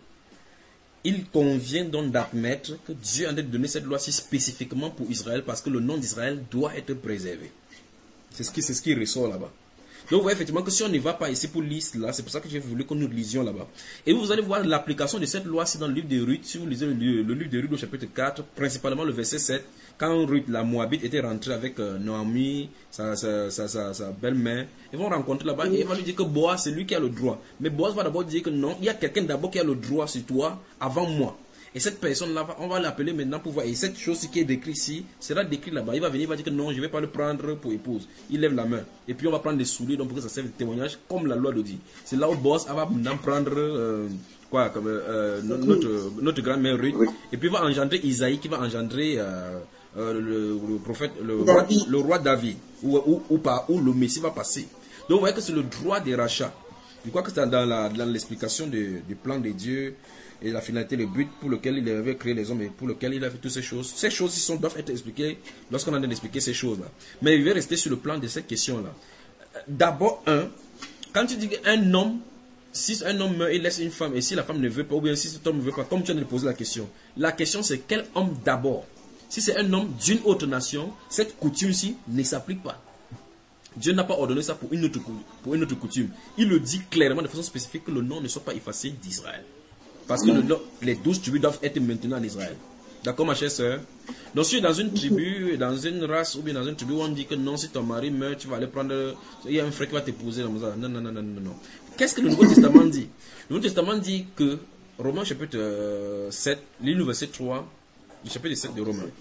il convient donc d'admettre que Dieu a donné cette loi-ci spécifiquement pour Israël parce que le nom d'Israël doit être préservé. C'est ce qui, c'est ce qui ressort là-bas. Donc vous voyez effectivement que si on ne va pas ici pour lire là, c'est pour ça que j'ai voulu que nous lisions là-bas. Et vous allez voir l'application de cette loi-ci dans le livre de Ruth. Si vous lisez le, le livre de Ruth au chapitre quatre, principalement le verset sept, quand Ruth, la Moabite, était rentrée avec euh, Naomi, sa, sa, sa, sa, sa belle-mère, ils vont rencontrer là-bas et ils vont lui dire que Boaz, c'est lui qui a le droit. Mais Boaz va d'abord dire que non, il y a quelqu'un d'abord qui a le droit sur toi avant moi. Et cette personne-là, on va l'appeler maintenant pour voir. Et cette chose qui est décrite ici, sera décrite là-bas. Il va venir, il va dire que non, je ne vais pas le prendre pour épouse. Il lève la main. Et puis on va prendre des souliers donc pour que ça serve de témoignage, comme la loi le dit. C'est là où Boaz va maintenant prendre euh, quoi, comme, euh, notre, notre grand-mère Ruth. Oui. Et puis il va engendrer Isaïe qui va engendrer euh, euh, le, le prophète, le roi, le roi David, où, où, où, où, où le Messie va passer. Donc vous voyez que c'est le droit des rachats. Je crois que c'est dans l'explication du plan de Dieu. Et la finalité, le but pour lequel il avait créé les hommes et pour lequel il a fait toutes ces choses. Ces choses sont, doivent être expliquées lorsqu'on a en train d'expliquer ces choses-là. Mais il va rester sur le plan de cette question-là. D'abord, un, quand tu dis qu'un homme, si un homme meurt et laisse une femme, et si la femme ne veut pas, ou bien si cet homme ne veut pas, comme tu viens de poser la question, la question c'est quel homme d'abord? Si c'est un homme d'une autre nation, cette coutume-ci ne s'applique pas. Dieu n'a pas ordonné ça pour une, autre, pour une autre coutume. Il le dit clairement de façon spécifique que le nom ne soit pas effacé d'Israël. Parce que le, les douze tribus doivent être maintenant en Israël. D'accord, ma chère sœur? Donc, si dans une tribu, dans une race, ou bien dans une tribu où on dit que non, si ton mari meurt, tu vas aller prendre. Il y a un frère qui va t'épouser. Non, non, non, non, non, non. Qu'est-ce que le Nouveau Testament dit? Le Nouveau Testament dit que, Romains chapitre sept, lis le verset trois, du chapitre sept de Romains.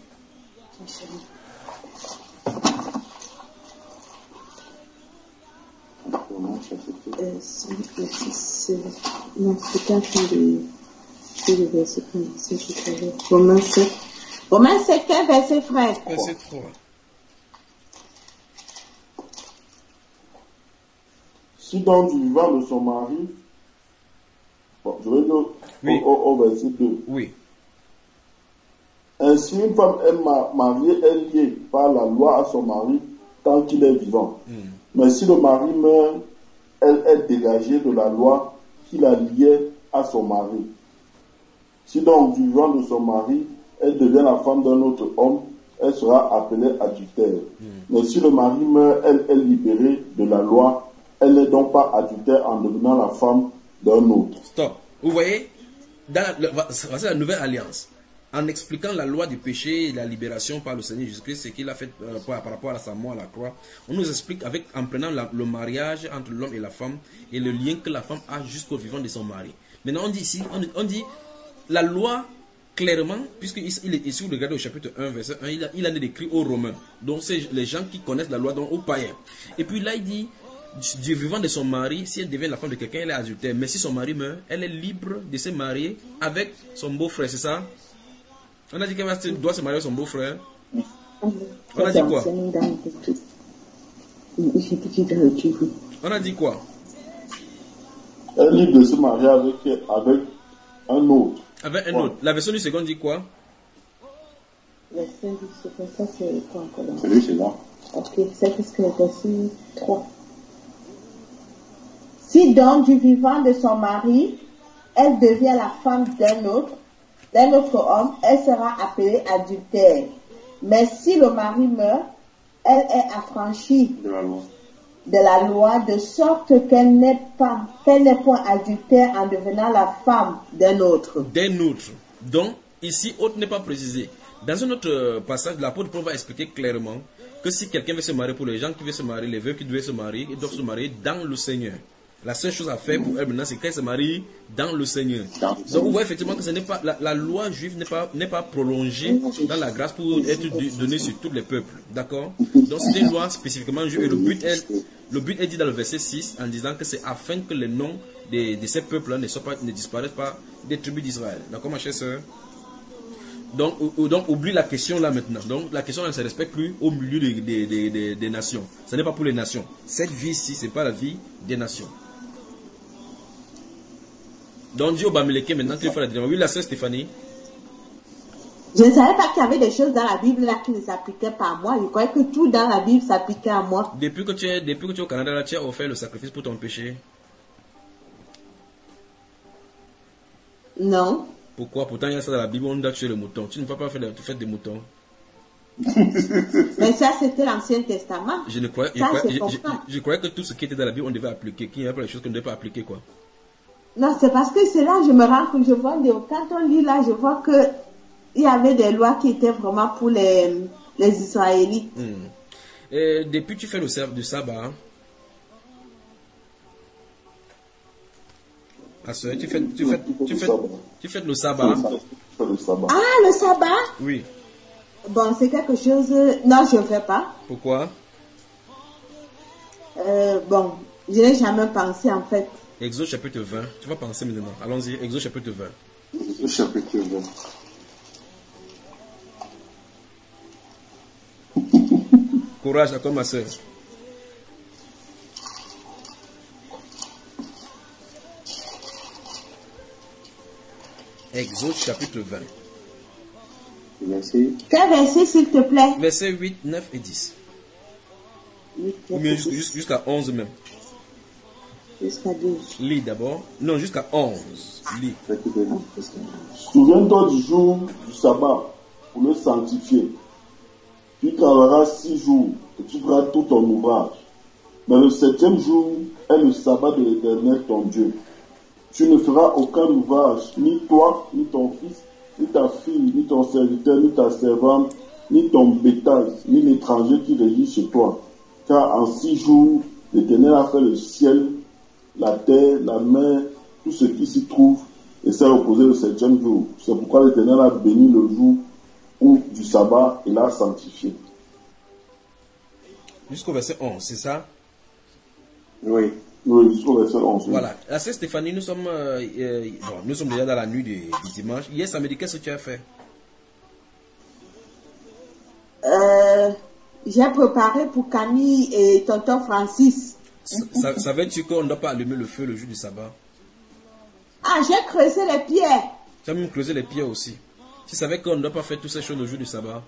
Euh, c'est non, c'est pas de. Romains sept. Romains sept, verset frère. Verset trois. Si donc du vivant de son mari, bon, je vais dire oui. au, au, au verset deux. Oui. Ainsi, une femme est mariée, est liée par la loi à son mari tant qu'il est vivant. Mm. Mais si le mari meurt, elle est dégagée de la loi qui la liait à son mari. Si donc du vivant de son mari, elle devient la femme d'un autre homme, elle sera appelée adultère. Mm. Mais si le mari meurt, elle est libérée de la loi, elle n'est donc pas adultère en devenant la femme d'un autre. Stop. Vous voyez, dans la, c'est la nouvelle alliance. en expliquant la loi du péché et la libération par le Seigneur Jésus-Christ, ce qu'il a fait euh, par, par rapport à sa mort à la croix, on nous explique avec, en prenant la, le mariage entre l'homme et la femme et le lien que la femme a jusqu'au vivant de son mari. Maintenant, on dit ici, on, on dit la loi clairement, puisque il est ici, vous regardez au chapitre un, verset un, il, a, il en est décrit aux Romains. Donc, c'est les gens qui connaissent la loi, donc aux païens. Et puis là, il dit, du vivant de son mari, si elle devient la femme de quelqu'un, elle est adultère. Mais si son mari meurt, elle est libre de se marier avec son beau-frère, c'est ça? On a dit qu'elle doit se marier avec son beau-frère. On a dit quoi? On a dit quoi? Elle est libre de se marier avec, avec un autre. Avec un autre. La version du second dit quoi? La version du second, ça c'est quoi encore là? C'est lui, c'est là. Ok, c'est ce que le verset trois. Si donc du vivant de son mari, elle devient la femme d'un autre, d'un autre homme, elle sera appelée adultère. Mais si le mari meurt, elle est affranchie De la loi. de la loi, de sorte qu'elle n'est pas, qu'elle n'est point adultère en devenant la femme d'un autre. D'un autre. Donc, ici, autre n'est pas précisé. Dans un autre passage, l'apôtre Paul va expliquer clairement que si quelqu'un veut se marier, pour les gens qui veulent se marier, les veuves qui doivent se marier, ils doivent se marier dans le Seigneur. La seule chose à faire pour elle maintenant, c'est qu'elle se marie dans le Seigneur. Donc vous voyez effectivement que ce n'est pas, la, la loi juive n'est pas, n'est pas prolongée dans la grâce pour être donnée sur tous les peuples. D'accord? Donc c'est une loi spécifiquement juive. Et le but est, le but est dit dans le verset six en disant que c'est afin que les noms de, de ces peuples-là ne, soient pas, ne disparaissent pas des tribus d'Israël. D'accord, ma chère sœur? Donc, ou, donc oublie la question là maintenant. Donc la question ne se respecte plus au milieu des, des, des, des, des nations. Ce n'est pas pour les nations. Cette vie-ci, ce n'est pas la vie des nations. Donc dis au Bamileke maintenant tu fais la dernière. Oui, la sœur Stéphanie. Je ne savais pas qu'il y avait des choses dans la Bible là qui ne s'appliquaient pas à moi. Je croyais que tout dans la Bible s'appliquait à moi. Depuis que tu es, depuis que tu es au Canada, là, tu as offert le sacrifice pour ton péché. Non. Pourquoi? Pourtant il y a ça dans la Bible, on doit tuer le mouton. Tu ne vas pas faire de fête des moutons. Mais ça c'était l'Ancien Testament. Je ne croyais, je, Ça, croyais, c'est je, pour je, ça. je croyais que tout ce qui était dans la Bible, on devait appliquer. Qu'il n'y a pas les choses qu'on ne devait pas appliquer, quoi. Non, c'est parce que c'est là je me rends compte, je vois des, quand on lit là, je vois que il y avait des lois qui étaient vraiment pour les, les Israélites. Hmm. Et depuis tu fais le serve du sabbat, hein? Ah, soeur, tu fais, tu fais, tu fais, tu fais le sabbat. Le sabbat. Ah, le sabbat? Oui. Bon, c'est quelque chose... Non, je ne fais pas. Pourquoi? Euh, bon, je n'ai jamais pensé en fait. Exode chapitre vingt. Tu vas penser maintenant. Allons-y. Exode chapitre vingt. Le chapitre vingt. Courage, d'accord, ma soeur. Exode chapitre vingt. Verset. Quel verset s'il te plaît? Versets huit, neuf et dix. Ou bien jusqu'à jusqu'à onze même. Jusqu'à douze. Lis d'abord. Non, jusqu'à onze. Lis. Souviens-toi du jour du sabbat pour le sanctifier. Tu travailleras six jours et tu feras tout ton ouvrage. Mais le septième jour est le sabbat de l'Éternel ton Dieu. Tu ne feras aucun ouvrage, ni toi, ni ton fils, ni ta fille, ni ton serviteur, ni ta servante, ni ton bétail, ni l'étranger qui réside chez toi. Car en six jours, l'Éternel a fait le ciel, la terre, la mer, tout ce qui s'y trouve, et s'est reposé le septième jour. C'est pourquoi l'Éternel a béni le jour où, du sabbat et l'a sanctifié. Jusqu'au verset onze, c'est ça? Oui. Oui, jusqu'au verset onze. Oui. Voilà. La sœur Stéphanie, nous sommes, euh, euh, bon, nous sommes déjà dans la nuit du, du dimanche. Hier samedi, qu'est-ce que tu as fait? Euh, j'ai préparé pour Camille et tonton Francis. Ça, savais-tu qu'on ne doit pas allumer le feu le jour du sabbat? Ah, j'ai creusé les pierres. Tu as même creusé les pierres aussi. Tu savais qu'on ne doit pas faire toutes ces choses le jour du sabbat?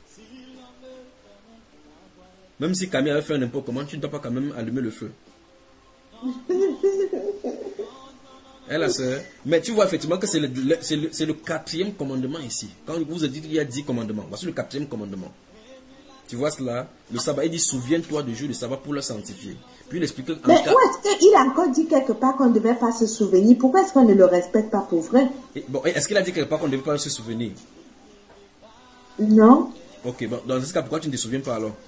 Même si Camille avait fait n'importe comment, tu ne dois pas quand même allumer le feu. Elle la sœur. Mais tu vois effectivement que c'est le, le, c'est le, c'est le quatrième commandement ici. Quand vous avez dit qu'il y a dix commandements, voici le quatrième commandement. Tu vois cela? Le sabbat, il dit souviens-toi du jour du sabbat pour le sanctifier. Puis il explique. Mais cas... où est-ce qu'il a encore dit quelque part qu'on ne devait pas se souvenir? Pourquoi est-ce qu'on ne le respecte pas pour vrai? Et, bon, est-ce qu'il a dit quelque part qu'on ne devait pas se souvenir? Non. Ok, bon, dans ce cas, pourquoi tu ne te souviens pas alors?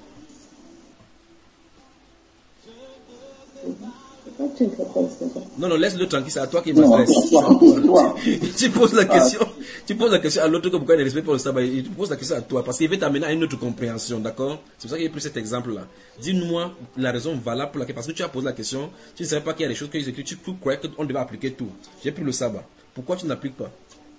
Pourquoi tu ne fais pas ça? Non, non, laisse-le tranquille, c'est à toi qui Non, m'intéresse. toi, toi. Tu poses la question, tu poses la question à l'autre que pourquoi il ne respecte pas le sabbat. Et tu poses la question à toi parce qu'il veut t'amener à une autre compréhension, d'accord? C'est pour ça qu'il a pris cet exemple-là. Dis-moi la raison valable pour laquelle, parce que tu as posé la question, tu ne savais pas qu'il y a des choses que j'ai écrites, tu crois qu'on devait appliquer tout. J'ai pris le sabbat. Pourquoi tu n'appliques pas?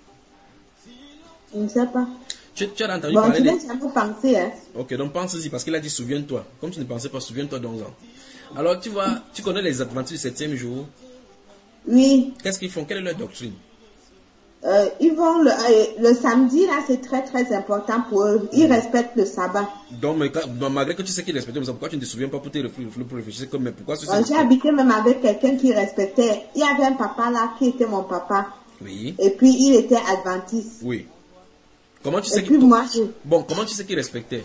Je ne sais pas. Tu, tu as entendu Bon, parler tu de... n'as jamais pensé, hein. Ok, donc pense-y parce qu'il a dit souviens-toi. Comme tu ne pensais pas, souviens-toi donc. Alors tu vois, tu connais les adventistes du septième jour. Oui. Qu'est-ce qu'ils font? Quelle est leur doctrine? Euh, ils vont le, euh, le samedi, là, c'est très très important pour eux. Ils respectent le sabbat. Donc, mais, quand- donc, malgré que tu sais qu'ils respectent le sabbat, pourquoi tu ne te souviens pas pour te réfléchir, pour réfléchir comme mais pourquoi ceci Euh, J'ai habité même avec quelqu'un qui respectait. Il y avait un papa là qui était mon papa. Oui, Et puis il était adventiste. oui. Comment tu sais Et puis qu'il moi, je, bon, comment tu sais qu'il respectait?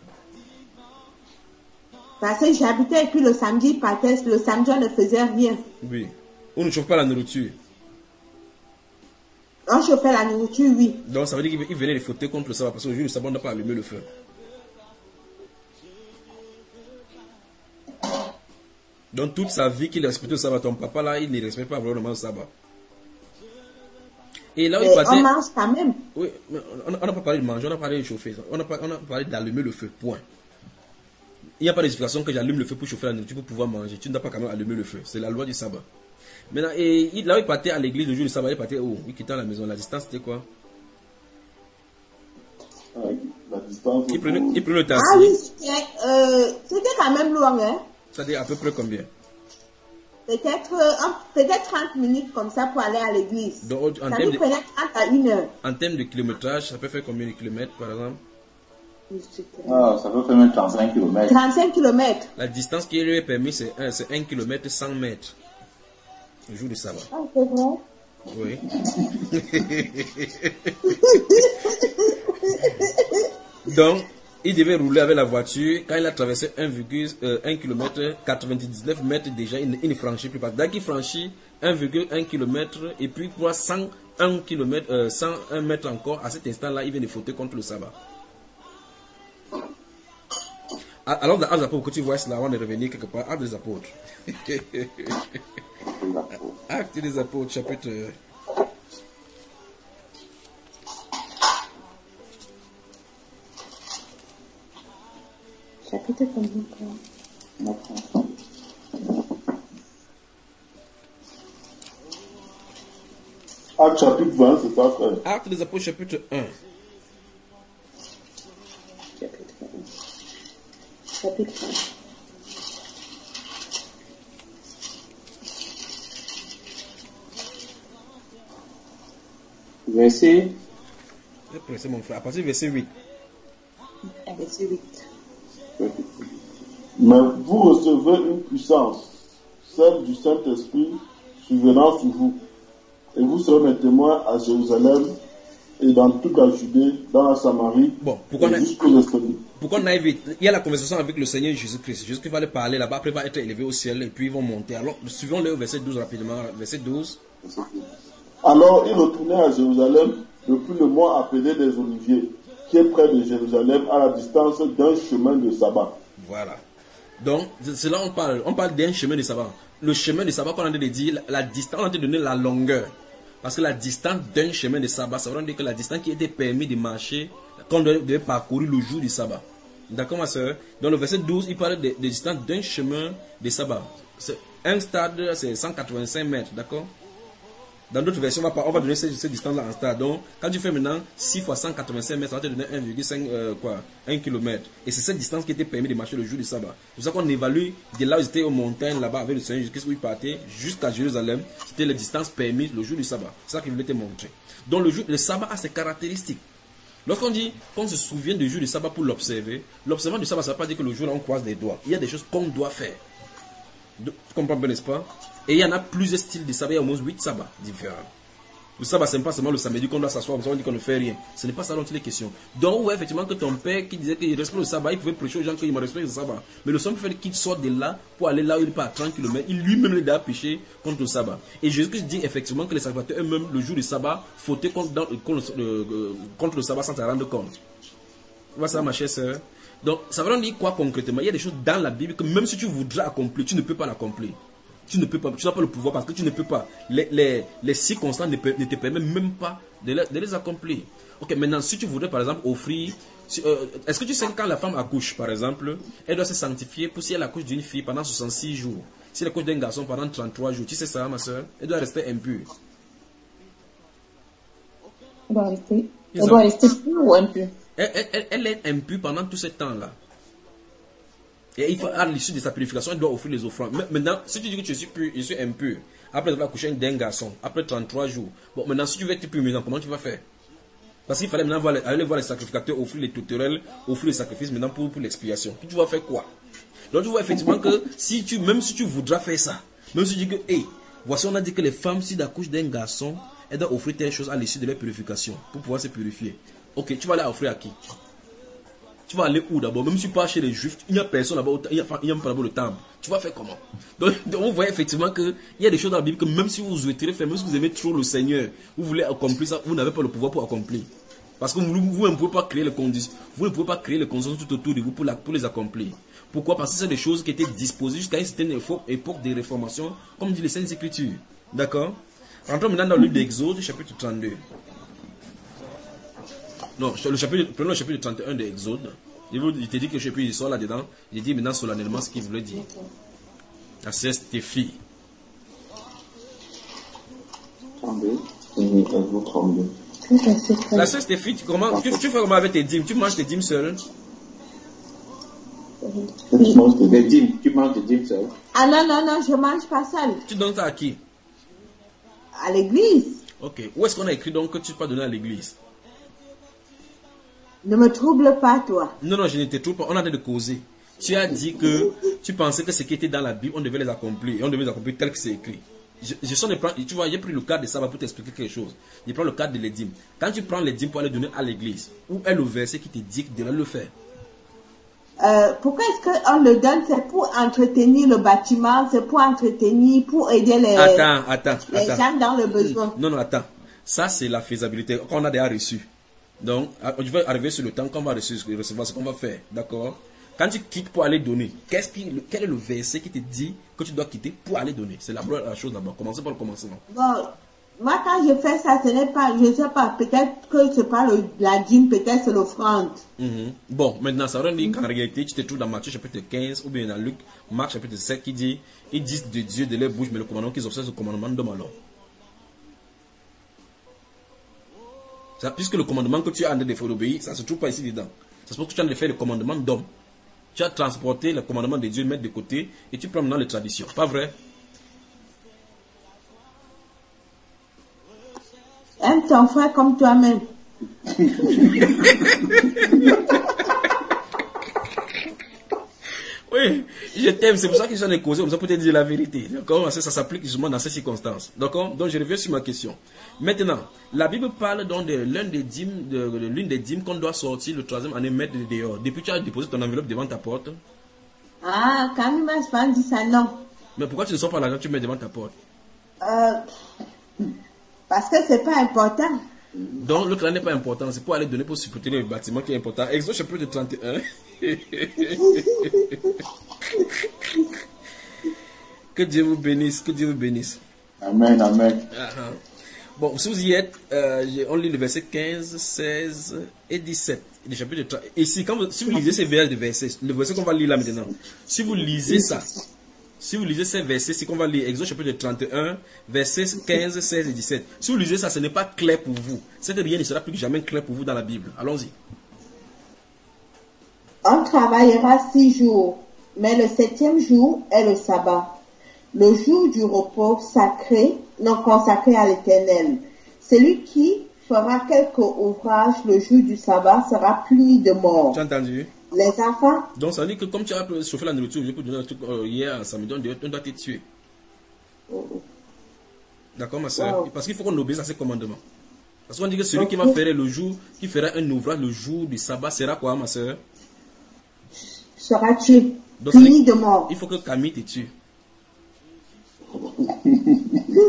parce que j'habitais et puis le samedi, il partait. Le samedi, on ne faisait rien. Oui. On ne chauffe pas la nourriture. On chauffait la nourriture, oui. Donc ça veut dire qu'il venait les fauter contre le sabbat parce que le jour du sabbat on n'a pas allumé le feu. Donc toute sa vie qu'il respectait le sabbat, ton papa là, il ne respecte pas vraiment le sabbat. Et là où il Mais partait, on mange quand même. oui, mais on n'a pas parlé de manger, on a parlé de chauffer. On a, pas- on a parlé d'allumer le feu, point. Il n'y a pas d'explication que j'allume le feu pour chauffer la nourriture pour pouvoir manger. Tu ne dois pas quand même allumer le feu. C'est la loi du sabbat. Maintenant, et il- là où il partait à l'église le jour du sabbat, il partait où? Il quittait la maison. La distance c'était quoi? Euh, La distance. Il prenait, il prenait le taxi. Ah oui, c'était euh, c'était quand même loin, hein. C'est-à-dire à peu près combien? Peut-être euh, un- peut-être trente minutes comme ça pour aller à l'église. Donc, en Ça termes nous de, prenait trente à une heure. en termes de kilométrage, ça peut faire combien de kilomètres par exemple? Ah, ça peut faire même trente-cinq kilomètres. trente-cinq kilomètres. La distance qui lui est permis, c'est un, c'est un kilomètre cent mètres. Le jour du sabbat. Ah, c'est vrai. Oui. Donc, il devait rouler avec la voiture. Quand il a traversé un virgule un kilomètre, quatre-vingt-dix-neuf mètres déjà, il, ne- il ne franchit plus. Dès qu'il franchit un virgule un kilomètre et puis pour cent un kilomètre, euh, cent un mètre encore, à cet instant-là, il vient de fauter contre le sabbat. Ah, alors, dans Actes des Apôtres, que tu vois cela avant de revenir quelque part, Actes des Apôtres. Actes des Apôtres, chapitre. Chapitre combien quoi? Acte chapitre vingt, c'est pas frère. Actes des Apôtres, chapitre un. Chapitre un. Chapitre un. Verset. C'est pressé, mon frère. À partir du verset huit. Verset huit. Mais vous recevez une puissance, celle du Saint-Esprit, survenant sur vous. Et vous serez mes témoins à Jérusalem et dans toute la Judée, dans la Samarie, Bon, pourquoi on et a- jusqu'aux extrémités. Pourquoi on aille vite? Il y a la conversation avec le Seigneur Jésus-Christ. Jésus-Christ va aller parler là-bas, après il va être élevé au ciel et puis ils vont monter. Alors, suivons-le au verset douze rapidement. Verset douze. Alors il retournait à Jérusalem depuis le mois appelé des Oliviers, qui est près de Jérusalem à la distance d'un chemin de sabbat. Voilà. Donc, c'est là on parle. On parle d'un chemin de sabbat. Le chemin de sabbat qu'on a de dire, la, la distance, on a de donner la longueur. Parce que la distance d'un chemin de sabbat, ça veut dire que la distance qui était permis de marcher, qu'on devait, devait parcourir le jour du sabbat. D'accord, ma soeur? Dans le verset douze, il parle de, de distance d'un chemin de sabbat. C'est un stade, c'est cent quatre-vingt-cinq mètres, d'accord? Dans d'autres versions, on va, pas- on va donner cette, cette distance-là en stade. Donc, quand tu fais maintenant six fois cent quatre-vingt-cinq mètres, ça va te donner un virgule cinq euh, quoi, un kilomètre. Et c'est cette distance qui était permis de marcher le jour du sabbat. C'est pour ça qu'on évalue de là où ils étaient aux montagnes, là-bas, avec le Seigneur Jésus-Christ, où ils partaient, jusqu'à Jérusalem. C'était la distance permise le jour du sabbat. C'est ça qu'il voulait te montrer. Donc, le, jour, le sabbat a ses caractéristiques. Lorsqu'on dit qu'on se souvient du jour du sabbat pour l'observer, l'observant du sabbat, ça ne veut pas dire que le jour là on croise les doigts. Il y a des choses qu'on doit faire. Tu comprends bien, n'est-ce pas? Et il y en a plusieurs styles de sabbat, il y a au moins huit sabbats différents. Le sabbat, ce n'est pas seulement le samedi qu'on doit s'asseoir, on dit qu'on ne fait rien. Ce n'est pas ça dont il est question. Donc, ouais, effectivement, que ton père qui disait qu'il respecte le sabbat, il pouvait prêcher aux gens qu'il me respecte le sabbat. Mais le seul fait qu'il sorte de là pour aller là où il part à trente kilomètres, il lui-même les a péché contre le sabbat. Et Jésus-Christ dit effectivement que les sacrificateurs eux-mêmes, le jour du sabbat, fautaient contre, dans- contre, le- euh, contre le sabbat sans s'en rendre compte. vois ça, ma chère sœur? Donc, ça veut dire quoi concrètement? Il y a des choses dans la Bible que même si tu voudrais accomplir, tu ne peux pas l'accomplir. Tu ne peux pas, tu n'as pas le pouvoir parce que tu ne peux pas. Les, les, les circonstances ne, ne te permettent même pas de les, de les accomplir. Ok, maintenant, si tu voudrais par exemple offrir... Si, euh, est-ce que tu sais que quand la femme accouche, par exemple, elle doit se sanctifier pour si elle accouche d'une fille pendant soixante-six jours? Si elle accouche d'un garçon pendant trente-trois jours, tu sais ça, ma soeur? Elle doit rester impure. Elle doit rester, elle doit rester pure ou impure? Elle, elle, elle est impure pendant tout ce temps-là. Et il faut, à l'issue de sa purification, elle doit offrir les offrandes. Maintenant, si tu dis que je suis pur, je suis impur, après avoir accouché d'un garçon, après trente-trois jours, bon, maintenant, si tu veux être pur, maintenant, comment tu vas faire? Parce qu'il fallait maintenant voir, aller voir les sacrificateurs, offrir les tutorels, offrir les sacrifices maintenant pour, pour l'expiation. Tu vas faire quoi? Donc, tu vois effectivement que si tu, même si tu voudras faire ça, même si tu dis que, hé, hey, voici, on a dit que les femmes, si d'accouchent d'un garçon, elles doivent offrir telle chose à l'issue de leur purification pour pouvoir se purifier. Ok, tu vas aller offrir à qui? Tu vas aller où d'abord? Même si tu pars chez les juifs, il n'y a personne là-bas, il n'y a, a pas là-bas le temple. Tu vas faire comment? Donc, donc vous voyez effectivement qu'il y a des choses dans la Bible que même si vous souhaitez faire, même si vous aimez trop le Seigneur, vous voulez accomplir ça, vous n'avez pas le pouvoir pour accomplir. Parce que vous, vous ne pouvez pas créer les conditions, vous ne pouvez pas créer les conditions tout autour de vous pour, la, pour les accomplir. Pourquoi? Parce que c'est des choses qui étaient disposées jusqu'à une certaine époque de réformation, comme dit les Saintes Écritures. D'accord? Rentrons maintenant dans le livre d'Exode, chapitre trente-deux. Non, le chapitre, prenons le chapitre trente et un de Exode. Il te dit que le chapitre il sort là-dedans. Il dit maintenant solennellement ce qu'il voulait dire. La sœur Stéphie. trente-deux. Exode trente-deux. La sœur Stéphie, tu, comment, tu, tu fais comment avec tes dîmes? Tu manges tes dîmes seul? Tu manges des dîmes, tu manges des dîmes seul? Ah non, non, non, je ne mange pas seul. Tu donnes ça à qui? À l'église. Ok. Où est-ce qu'on a écrit donc que tu peux pas donner à l'église? Ne me trouble pas, toi. Non, non, je ne te trouble pas. On a de causer. Tu as dit que tu pensais que ce qui était dans la Bible, on devait les accomplir. Et on devait les accomplir tel que c'est écrit. Je, je sens de prendre, tu vois, j'ai pris le cadre de ça pour t'expliquer quelque chose. Je prends le cadre de les dîmes. Quand tu prends les dîmes pour aller donner à l'église, où est le verset qui te dit que tu devrais le faire? Euh, pourquoi est-ce qu'on le donne? C'est pour entretenir le bâtiment, c'est pour entretenir, pour aider les, attends, attends, les attends. gens dans le besoin. Non, non, attends. Ça, c'est la faisabilité qu'on a déjà reçue. Donc, je vais arriver sur le temps qu'on va recevoir ce qu'on va faire. D'accord? Quand tu quittes pour aller donner, qu'est-ce qui, quel est le verset qui te dit que tu dois quitter pour aller donner? C'est la, la chose d'abord. Commencez par le commencement. Bon, moi, quand je fais ça, ce n'est pas, je ne sais pas, peut-être que ce n'est pas le, la dîme, peut-être c'est l'offrande. Mm-hmm. Bon, maintenant, ça veut dire qu'en réalité, tu te trouves dans Matthieu chapitre quinze ou bien dans Luc, Marc chapitre sept qui dit, ils disent de Dieu de leur bouche, mais le commandement qu'ils observent, c'est le commandement d'homme alors. Ça, puisque le commandement que tu as en train de faire obéir, ça ne se trouve pas ici dedans. Ça se peut que tu as en train de faire le commandement d'homme. Tu as transporté le commandement de Dieu, le mettre de côté, et tu prends maintenant les traditions. Pas vrai? Aime ton frère comme toi-même. Oui, je t'aime, c'est pour ça que je suis en train de causer, comme ça pour te dire la vérité. D'accord? Ça, ça s'applique justement dans ces circonstances. D'accord? Donc je reviens sur ma question. Maintenant, la Bible parle donc de l'un des dîmes, de, de l'une des dîmes qu'on doit sortir le troisième année, mettre dehors. Depuis que tu as déposé ton enveloppe devant ta porte. Ah, quand même, je dit ça, non. Mais pourquoi tu ne sors pas l'argent, tu mets devant ta porte? Euh, parce que c'est pas important. Donc l'autre n'est pas important, c'est pour aller donner pour supporter le bâtiment qui est important. Exode chapitre trente et un. Que Dieu vous bénisse, que Dieu vous bénisse. Amen, amen. Uh-huh. Bon, si vous y êtes, euh, on lit le verset quinze, seize et dix-sept. Le chapitre trente. Ici, quand vous, si vous lisez ces versets, le verset qu'on va lire là maintenant, si vous lisez ça, si vous lisez ces versets, c'est qu'on va lire Exode chapitre trente et un, versets quinze, seize et dix-sept. Si vous lisez ça, ce n'est pas clair pour vous. C'est que rien ne sera plus jamais clair pour vous dans la Bible. Allons-y. On travaillera six jours, mais le septième jour est le sabbat, le jour du repos sacré, non consacré à l'Éternel. Celui qui fera quelque ouvrage le jour du sabbat sera puni de mort. Tu as entendu? Les enfants. Donc ça veut dire que comme tu as chauffé la nourriture, je peux donner un truc euh, hier, samedi, on doit te tuer. Oh. D'accord, ma soeur? Wow. Parce qu'il faut qu'on obéisse à ces commandements. Parce qu'on dit que celui okay. qui va faire le jour, qui fera un ouvrage le jour du sabbat sera quoi, ma soeur? Sera tué, puni de mort. Il faut que Camille te tue.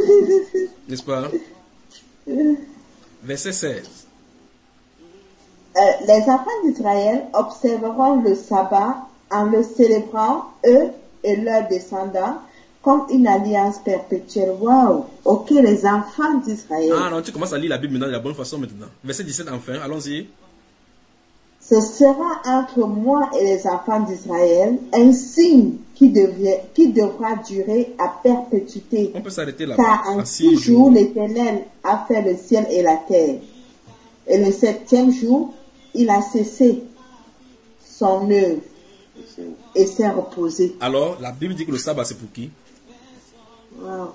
N'est-ce pas? Verset seize. euh, les enfants d'Israël observeront le sabbat en le célébrant, eux et leurs descendants, comme une alliance perpétuelle. Waouh! Ok, les enfants d'Israël. Ah non, tu commences à lire la Bible maintenant de la bonne façon maintenant. Verset dix-sept enfin, allons-y. Ce sera entre moi et les enfants d'Israël un signe qui, devient, qui devra durer à perpétuité. On peut s'arrêter là. Car en six jours, l'Éternel a fait le ciel et la terre. Et le septième jour, il a cessé son œuvre et s'est reposé. Alors, la Bible dit que le sabbat, c'est pour qui? Wow.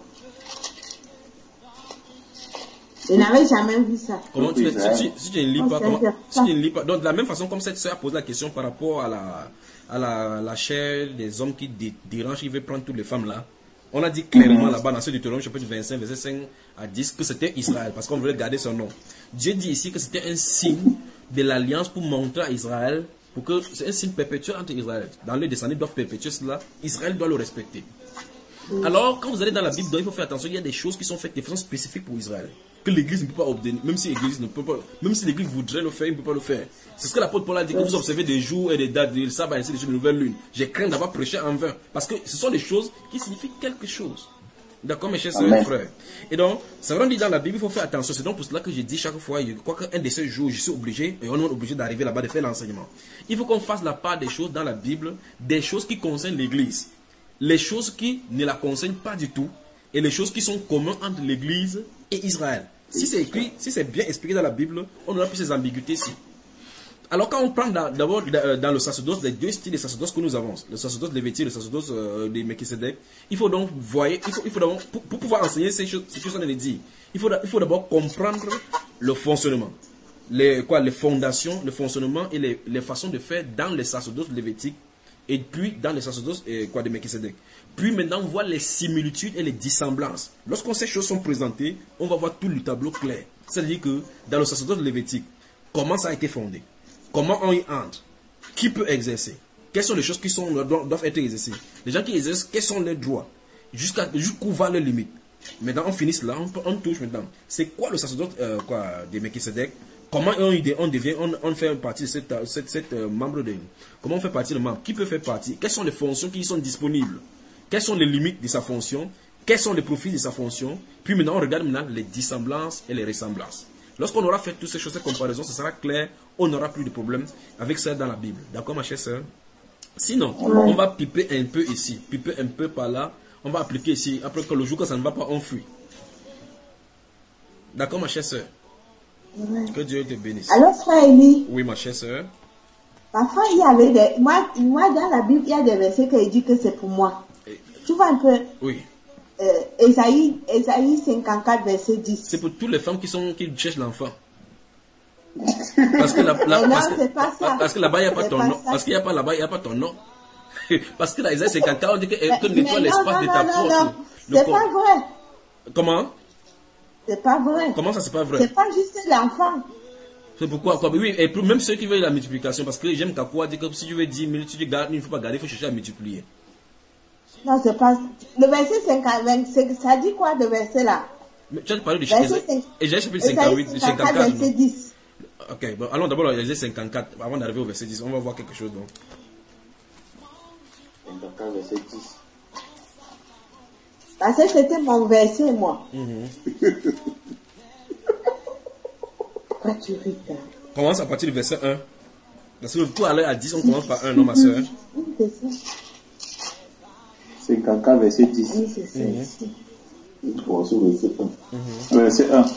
Je n'avais jamais vu ça. Comment tu, si, si, si tu ne lis pas, comment, si tu ne lis pas, donc de la même façon comme cette soeur a posé la question par rapport à la, à la, la chair des hommes qui dé, dérangent, qui veulent prendre toutes les femmes là. On a dit clairement mm-hmm. là-bas dans ce Deutéronome chapitre vingt-cinq, verset cinq à dix, que c'était Israël, parce qu'on voulait garder son nom. Dieu dit ici que c'était un signe de l'alliance pour montrer à Israël, pour que c'est un signe perpétuel entre Israël. Dans les descendants doivent perpétuer cela, Israël doit le respecter. Mm-hmm. Alors, quand vous allez dans la Bible, il faut faire attention, il y a des choses qui sont faites de façon spécifique pour Israël. Que l'église ne peut pas obtenir, même si l'église ne peut pas, même si l'église voudrait le faire, il ne peut pas le faire. C'est ce que l'apôtre Paul a dit, que vous observez des jours et des dates, des sabbats, ainsi des jours de nouvelle lune. J'ai craint d'avoir prêché en vain. Parce que ce sont des choses qui signifient quelque chose. D'accord, mes chers sœurs et frères. Et donc, ça veut dire dans la Bible, il faut faire attention. C'est donc pour cela que je dis chaque fois, je crois qu'un de ces jours, je suis obligé, et on est obligé d'arriver là-bas, de faire l'enseignement. Il faut qu'on fasse la part des choses dans la Bible, des choses qui concernent l'église. Les choses qui ne la concernent pas du tout, et les choses qui sont communes entre l'église et Israël. Si c'est écrit, si c'est bien expliqué dans la Bible, on n'aura plus ces ambiguïtés ici. Alors quand on prend d'abord dans le sacerdoce, les deux styles de sacerdoce que nous avons, le sacerdoce lévitique, le sacerdoce euh, des Melchisédek, il faut donc voir, il faut, il faut d'abord, pour, pour pouvoir enseigner ces choses, ces choses qu'on a dit, il faut, il faut d'abord comprendre le fonctionnement, les, quoi, les fondations, le fonctionnement et les, les façons de faire dans les sacerdoces lévitiques et puis dans les sacerdoces euh, quoi, des Melchisédek. Puis maintenant, on voit les similitudes et les dissemblances. Lorsqu'on ces choses sont présentées, on va voir tout le tableau clair. C'est-à-dire que dans le sacerdoce lévitique, comment ça a été fondé? Comment on y entre? Qui peut exercer? Quelles sont les choses qui sont, doivent être exercées? Les gens qui exercent, quels sont leurs droits? Jusqu'à jusqu'où va leurs limites? Maintenant, on finit là, on, on touche maintenant. C'est quoi le sacerdoce euh, quoi, des Melchisédek? Comment on, on devient, on, on fait partie de cette, cette, cette euh, membre de... Comment on fait partie de membre? Qui peut faire partie? Quelles sont les fonctions qui sont disponibles? Quelles sont les limites de sa fonction? Quels sont les profits de sa fonction? Puis maintenant, on regarde maintenant les dissemblances et les ressemblances. Lorsqu'on aura fait toutes ces choses, ces comparaisons, ce sera clair, on n'aura plus de problème avec ça dans la Bible. D'accord, ma chère sœur? Sinon, on va piper un peu ici, piper un peu par là, on va appliquer ici. Après, que le jour que ça ne va pas, on fuit. D'accord, ma chère sœur? Ouais. Que Dieu te bénisse. Alors, frère Eli. Oui, ma chère sœur. Parfois, il y avait des... Moi, moi, dans la Bible, il y a des versets qui disent que c'est pour moi. Et... Tu vois un peu? Oui. Euh, Ésaïe, Ésaïe cinquante-quatre, verset dix. C'est pour toutes les femmes qui, sont, qui cherchent l'enfant. Parce que là, là, non, parce c'est que, pas ça. Parce que là-bas, il n'y a pas ton nom. Parce qu'il n'y a pas là-bas, il n'y a pas ton nom. Parce que là, Ésaïe cinquante-quatre, on dit que, que nettoie l'espace de ta porte. C'est pas vrai. Comment? C'est pas vrai. Comment ça, c'est pas vrai? C'est pas juste l'enfant. C'est pourquoi? Quoi? Oui, et même ceux qui veulent la multiplication, parce que j'aime Kakwa dire que si tu veux dix mille, si tu gardes, il ne faut pas garder, il faut chercher à multiplier. Non, c'est pas. Le verset cinquante, ça dit quoi, le verset là? Mais tu as parlé de Ésaïe chapitre cinquante-huit, cinquante-quatre. Verset dix. Ok, bon, allons d'abord à Ésaïe cinquante-quatre, avant d'arriver au verset dix. On va voir quelque chose donc. cinquante-quatre, verset dix. Parce que c'était mon verset, moi. Mm-hmm. Pourquoi tu ris? Commence à partir du verset un. Parce que pour aller à dix, on commence par un, non, ma soeur? Oui, c'est ça. cinquante-quatre, verset dix. Oui, c'est ça. Mm-hmm. Commence au verset un. Mm-hmm. Verset un.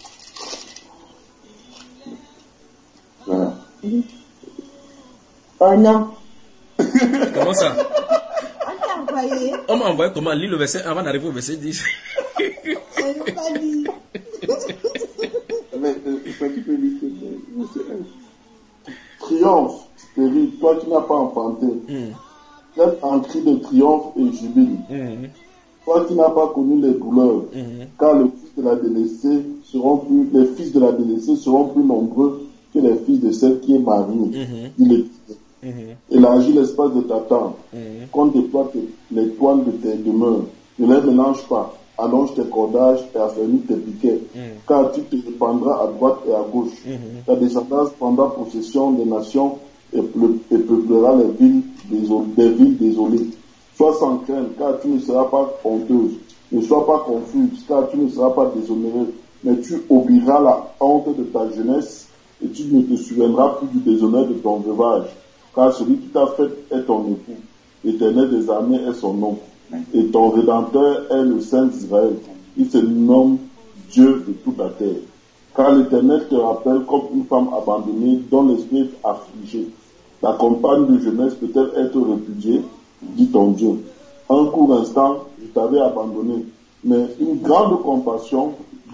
Voilà. Mm-hmm. Oh non. Comment ça? On t'a envoyé. On m'a envoyé comment lire le verset un avant d'arriver au verset dix. Je ne pas lire. Triomphe, stérile, toi qui n'as pas enfanté. Mm. Lève un cri de triomphe et jubile. Mm. Toi qui n'as pas connu les douleurs, mm. car le fils de la délaissée seront plus, les fils de la délaissée seront plus nombreux que les fils de celle qui est mariée. Mm-hmm. Il est, mm-hmm. Élargis l'espace de ta tente, mm-hmm. qu'on déploie les toiles de tes demeures. Ne les mélange pas, allonge tes cordages et affermis tes piquets, mm. car tu te répandras à droite et à gauche. Mm-hmm. Ta descendance prendra possession des nations et, et peuplera les villes, désolées, des villes désolées. Sois sans crainte, car tu ne seras pas honteuse. Ne sois pas confuse, car tu ne seras pas déshonorée, mais tu oublieras la honte de ta jeunesse et tu ne te souviendras plus du déshonneur de ton veuvage, car celui qui t'a fait est ton époux. L'Éternel des armées est son nom. Et ton Rédempteur est le Saint d'Israël. Il se nomme Dieu de toute la terre. Car l'Éternel te rappelle comme une femme abandonnée dont l'esprit est affligé. La compagne de jeunesse peut-elle être répudiée, dit ton Dieu. Un court instant, je t'avais abandonné, mais une grande compassion,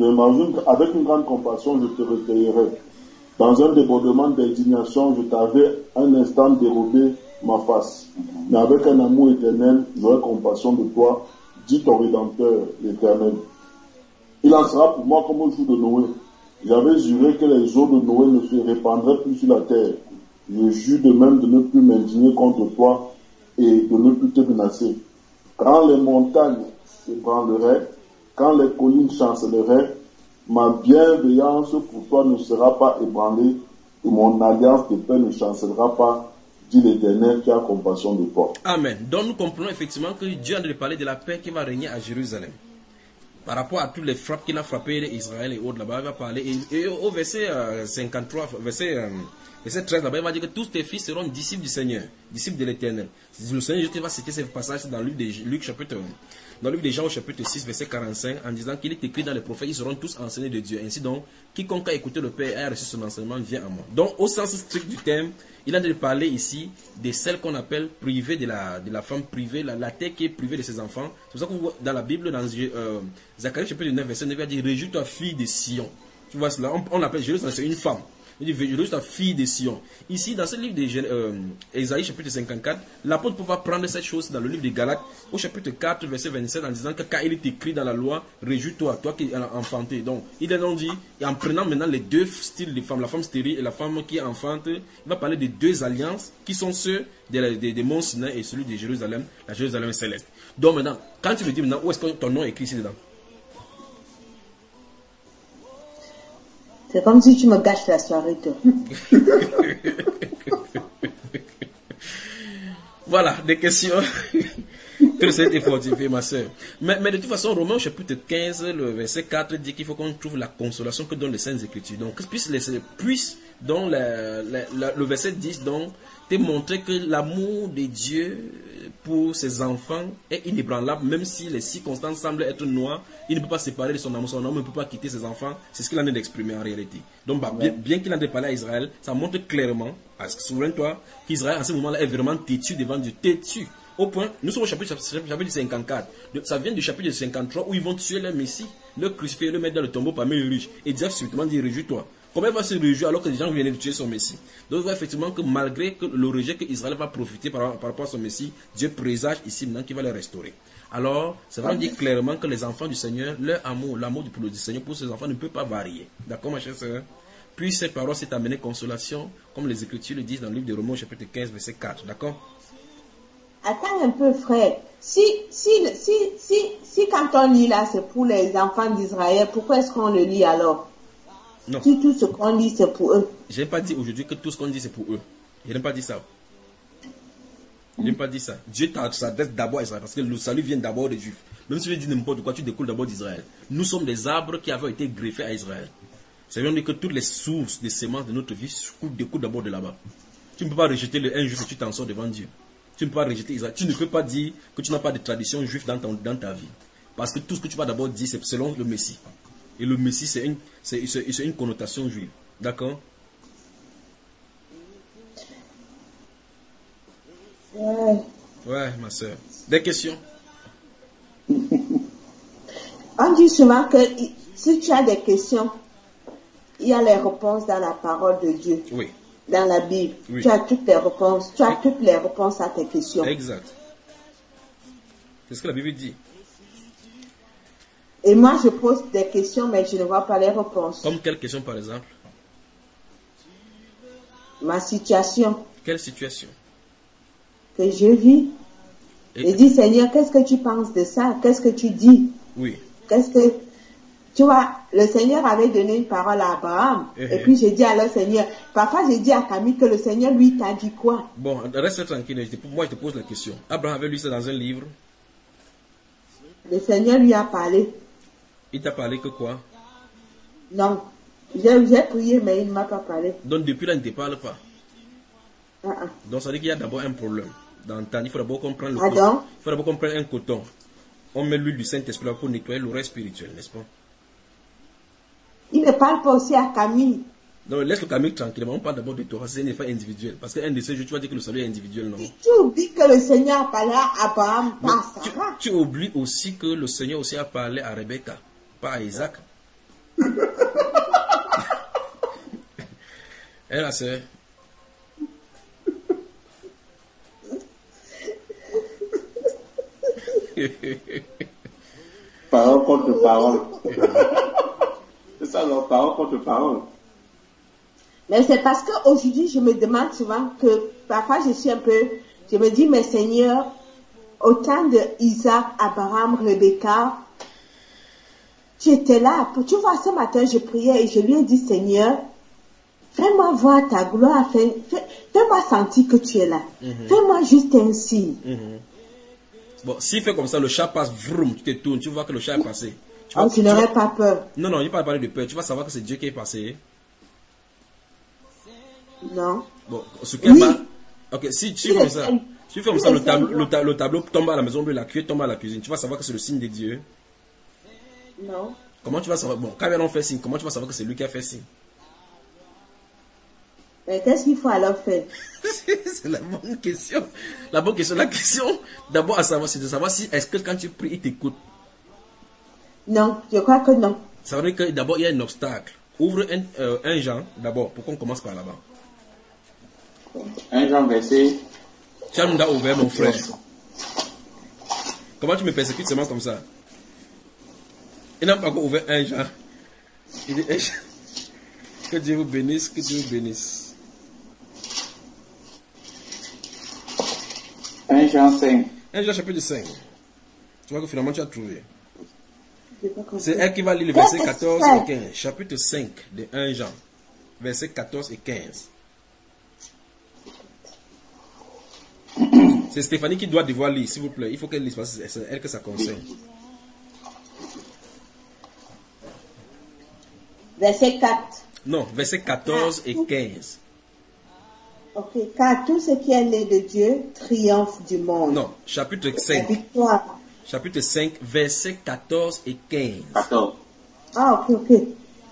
avec une grande compassion, je te recueillerai. Dans un débordement d'indignation, je t'avais un instant dérobé ma face. Mais avec un amour éternel, j'aurai compassion de toi, dit ton Rédempteur, l'Éternel. Il en sera pour moi comme au jour de Noé. J'avais juré que les eaux de Noé ne se répandraient plus sur la terre. Je jure de même de ne plus m'indigner contre toi et de ne plus te menacer. Quand les montagnes s'ébranleraient, quand les collines chanceleraient, ma bienveillance pour toi ne sera pas ébranlée et mon alliance de paix ne chancellera pas, dit l'Éternel qui a compassion de toi. Amen. Donc nous comprenons effectivement que Dieu a de parler de la paix qui va régner à Jérusalem. Par rapport à toutes les frappes qu'il a frappées d'Israël et autres là-bas, il va parler. Et, et au verset euh, cinquante-trois, verset, euh, verset treize là-bas, il va dire que tous tes fils seront disciples du Seigneur, disciples de l'Éternel. Le Seigneur, je te vais citer ce passage dans le livre de Luc chapitre Dans le livre de Jean au chapitre six, verset quarante-cinq, en disant qu'il est écrit dans les prophètes, ils seront tous enseignés de Dieu. Ainsi donc, quiconque a écouté le Père et a reçu son enseignement vient à moi. Donc, au sens strict du terme, il a de parler ici de celle qu'on appelle privée de la, de la femme privée, la, la terre qui est privée de ses enfants. C'est pour ça que dans la Bible, dans euh, Zacharie chapitre neuf, verset neuf, il a dit, réjouis-toi, fille de Sion. Tu vois cela, on, on appelle Jérusalem, c'est une femme. Il dit, réjouis-toi, fille de Sion. Ici, dans ce livre de euh, Ésaïe chapitre cinquante-quatre, l'apôtre peut pas prendre cette chose dans le livre de Galates, au chapitre quatre, verset vingt-sept, en disant que quand il est écrit dans la loi, réjouis-toi, toi qui es enfanté. Donc, il est donc dit, et en prenant maintenant les deux styles de femmes, la femme stérile et la femme qui est enfante, il va parler de deux alliances qui sont ceux des de, de monts Sinaï et celui de Jérusalem, la Jérusalem céleste. Donc maintenant, quand tu me dis maintenant, où est-ce que ton nom est écrit ici dedans? C'est comme si tu me gâches la soirée, toi. Voilà, des questions. Que le Seigneur t'ait fortifié, ma soeur. Mais, mais de toute façon, Romains chapitre quinze, le verset quatre dit qu'il faut qu'on trouve la consolation que donnent les Saintes Écritures. Donc, puisse, les, puisse dans la, la, la, le verset dix, donc, te montrer que l'amour de Dieu pour ses enfants est inébranlable, même si les circonstances semblent être noires, il ne peut pas se séparer de son amour, son amour ne peut pas quitter ses enfants, c'est ce qu'il en est d'exprimer en réalité. Donc, bah, bien, bien qu'il en ait parlé à Israël, ça montre clairement, souviens-toi, qu'Israël en ce moment-là est vraiment têtu devant Dieu, têtu. Au point, nous sommes au chapitre, chapitre cinquante-quatre, ça vient du chapitre cinquante-trois où ils vont tuer leur Messie, le crucifier, le mettre dans le tombeau parmi les riches, et Dieu subitement dit, réjouis-toi. Comment il va se réjouir alors que les gens viennent de tuer son Messie? Donc on voit effectivement que malgré que le rejet que Israël va profiter par, par rapport à son Messie, Dieu présage ici maintenant qu'il va les restaurer. Alors, ça va dire clairement que les enfants du Seigneur, leur amour, l'amour du Seigneur pour ses enfants ne peut pas varier. D'accord, ma chère sœur? Puis cette parole s'est amenée consolation, comme les Écritures le disent dans le livre de Romains chapitre quinze, verset quatre. D'accord? Attends un peu, frère. Si, si, si, si, si quand on lit là, c'est pour les enfants d'Israël, pourquoi est-ce qu'on le lit alors? Non. Si tout ce qu'on dit, c'est pour eux. Je n'ai pas dit aujourd'hui que tout ce qu'on dit, c'est pour eux. Je n'ai pas dit ça. Je n'ai pas dit ça. Dieu s'adresse d'abord à Israël parce que le salut vient d'abord des Juifs. Même si tu dis n'importe quoi, tu découles d'abord d'Israël. Nous sommes des arbres qui avaient été greffés à Israël. Ça veut dire que toutes les sources des semences de notre vie découlent d'abord de là-bas. Tu ne peux pas rejeter le un juif et tu t'en sors devant Dieu. Tu ne peux pas rejeter Israël. Tu ne peux pas dire que tu n'as pas de tradition juive dans, ton, dans ta vie. Parce que tout ce que tu vas d'abord dire, c'est selon le Messie. Et le Messie, c'est une, c'est, c'est, c'est une connotation juive. D'accord? Ouais. Ouais, ma soeur. Des questions? On dit souvent que si tu as des questions, il y a les réponses dans la parole de Dieu. Oui. Dans la Bible. Oui. Tu as toutes les réponses. Tu as toutes les réponses à tes questions. Exact. C'est ce que la Bible dit. Et moi, je pose des questions, mais je ne vois pas les réponses. Comme quelle question, par exemple? Ma situation. Quelle situation? Que je vis. Et, et dis, Seigneur, qu'est-ce que tu penses de ça? Qu'est-ce que tu dis? Oui. qu'est-ce que, tu vois, le Seigneur avait donné une parole à Abraham. Eh, Et eh. puis j'ai dit à le Seigneur, parfois j'ai dit à Camille que le Seigneur lui t'a dit quoi? Bon, reste tranquille. je te- Moi, je te pose la question. Abraham avait lu ça dans un livre. Le Seigneur lui a parlé. Il t'a parlé que quoi? Non. J'ai j'ai prié, mais il ne m'a pas parlé. Donc, depuis là, il ne te parle pas. Ah, ah. Donc, ça veut dire qu'il y a d'abord un problème. Dans le temps, il faut d'abord comprendre le Ah coton. donc? Il faut d'abord comprendre un coton. On met l'huile du Saint-Esprit là pour nettoyer l'oreille spirituelle, n'est-ce pas? Il ne parle pas aussi à Camille. Donc, laisse le Camille tranquillement. On parle d'abord de toi. C'est un effet individuel. Parce qu'un de ces jours, tu vas dire que le salut est individuel, non? Tu oublies que le Seigneur a parlé à Abraham, Mais pas à tu, Sarah. tu oublies aussi que le Seigneur aussi a parlé à Rebecca, pas à Isaac. Et là, c'est... Parole contre parole. C'est ça, leur parole contre parole. Mais c'est parce qu'aujourd'hui, je me demande souvent que parfois je suis un peu, je me dis, mais Seigneur, au temps de Isaac, Abraham, Rebecca, tu étais là. Tu vois, ce matin, je priais et je lui ai dit, Seigneur, fais-moi voir ta gloire, fais, fais, fais-moi sentir que tu es là. Mhm. Fais-moi juste un signe. Mhm. Bon, s'il fait comme ça, le chat passe, vroom, tu te tournes, tu vois que le chat est passé. Tu vas- Oh, je tu n'aurais vas- pas peur. Non, non, il ne pas parler de peur. Tu vas savoir que c'est Dieu qui est passé. Non. Bon, ce qui est Oui. mal. Ok, si tu Il fais comme est ça, seul. si tu fais comme Il ça, est le tableau, seul. le, ta- le tableau tombe à la maison, la cuillère tombe à la cuisine. Tu vas savoir que c'est le signe de Dieu. Non. Comment tu vas savoir? Bon, quand on fait signe, comment tu vas savoir que c'est lui qui a fait signe? Mais qu'est-ce qu'il faut alors faire? C'est la bonne question. La bonne question. La question, d'abord à savoir, c'est de savoir si, est-ce que quand tu pries, il t'écoute. Non, je crois que non. Ça veut dire que d'abord, il y a un obstacle. Ouvre un, euh, un Jean, d'abord, pour qu'on commence par là-bas. Un Jean verset. Tu as nous as ouvert, mon frère. Comment tu me persécutes seulement comme ça? Il n'a pas encore ouvert un Jean. Il dit, eh, que Dieu vous bénisse, que Dieu vous bénisse. Un Jean cinq. un Jean chapitre cinq. Tu vois que finalement tu as trouvé. J'ai pas compris. C'est elle qui va lire le verset Verset quatorze cinq. et quinze. Chapitre cinq de un Jean. Verset quatorze et quinze. C'est Stéphanie qui doit devoir lire, s'il vous plaît. Il faut qu'elle lise parce que c'est elle que ça concerne. Verset quatre. Non, verset quatorze et quinze. Ok, car tout ce qui est né de Dieu triomphe du monde. Non, chapitre La cinq. victoire. Chapitre cinq, verset quatorze et quinze. quatorze. Ah, ok, ok.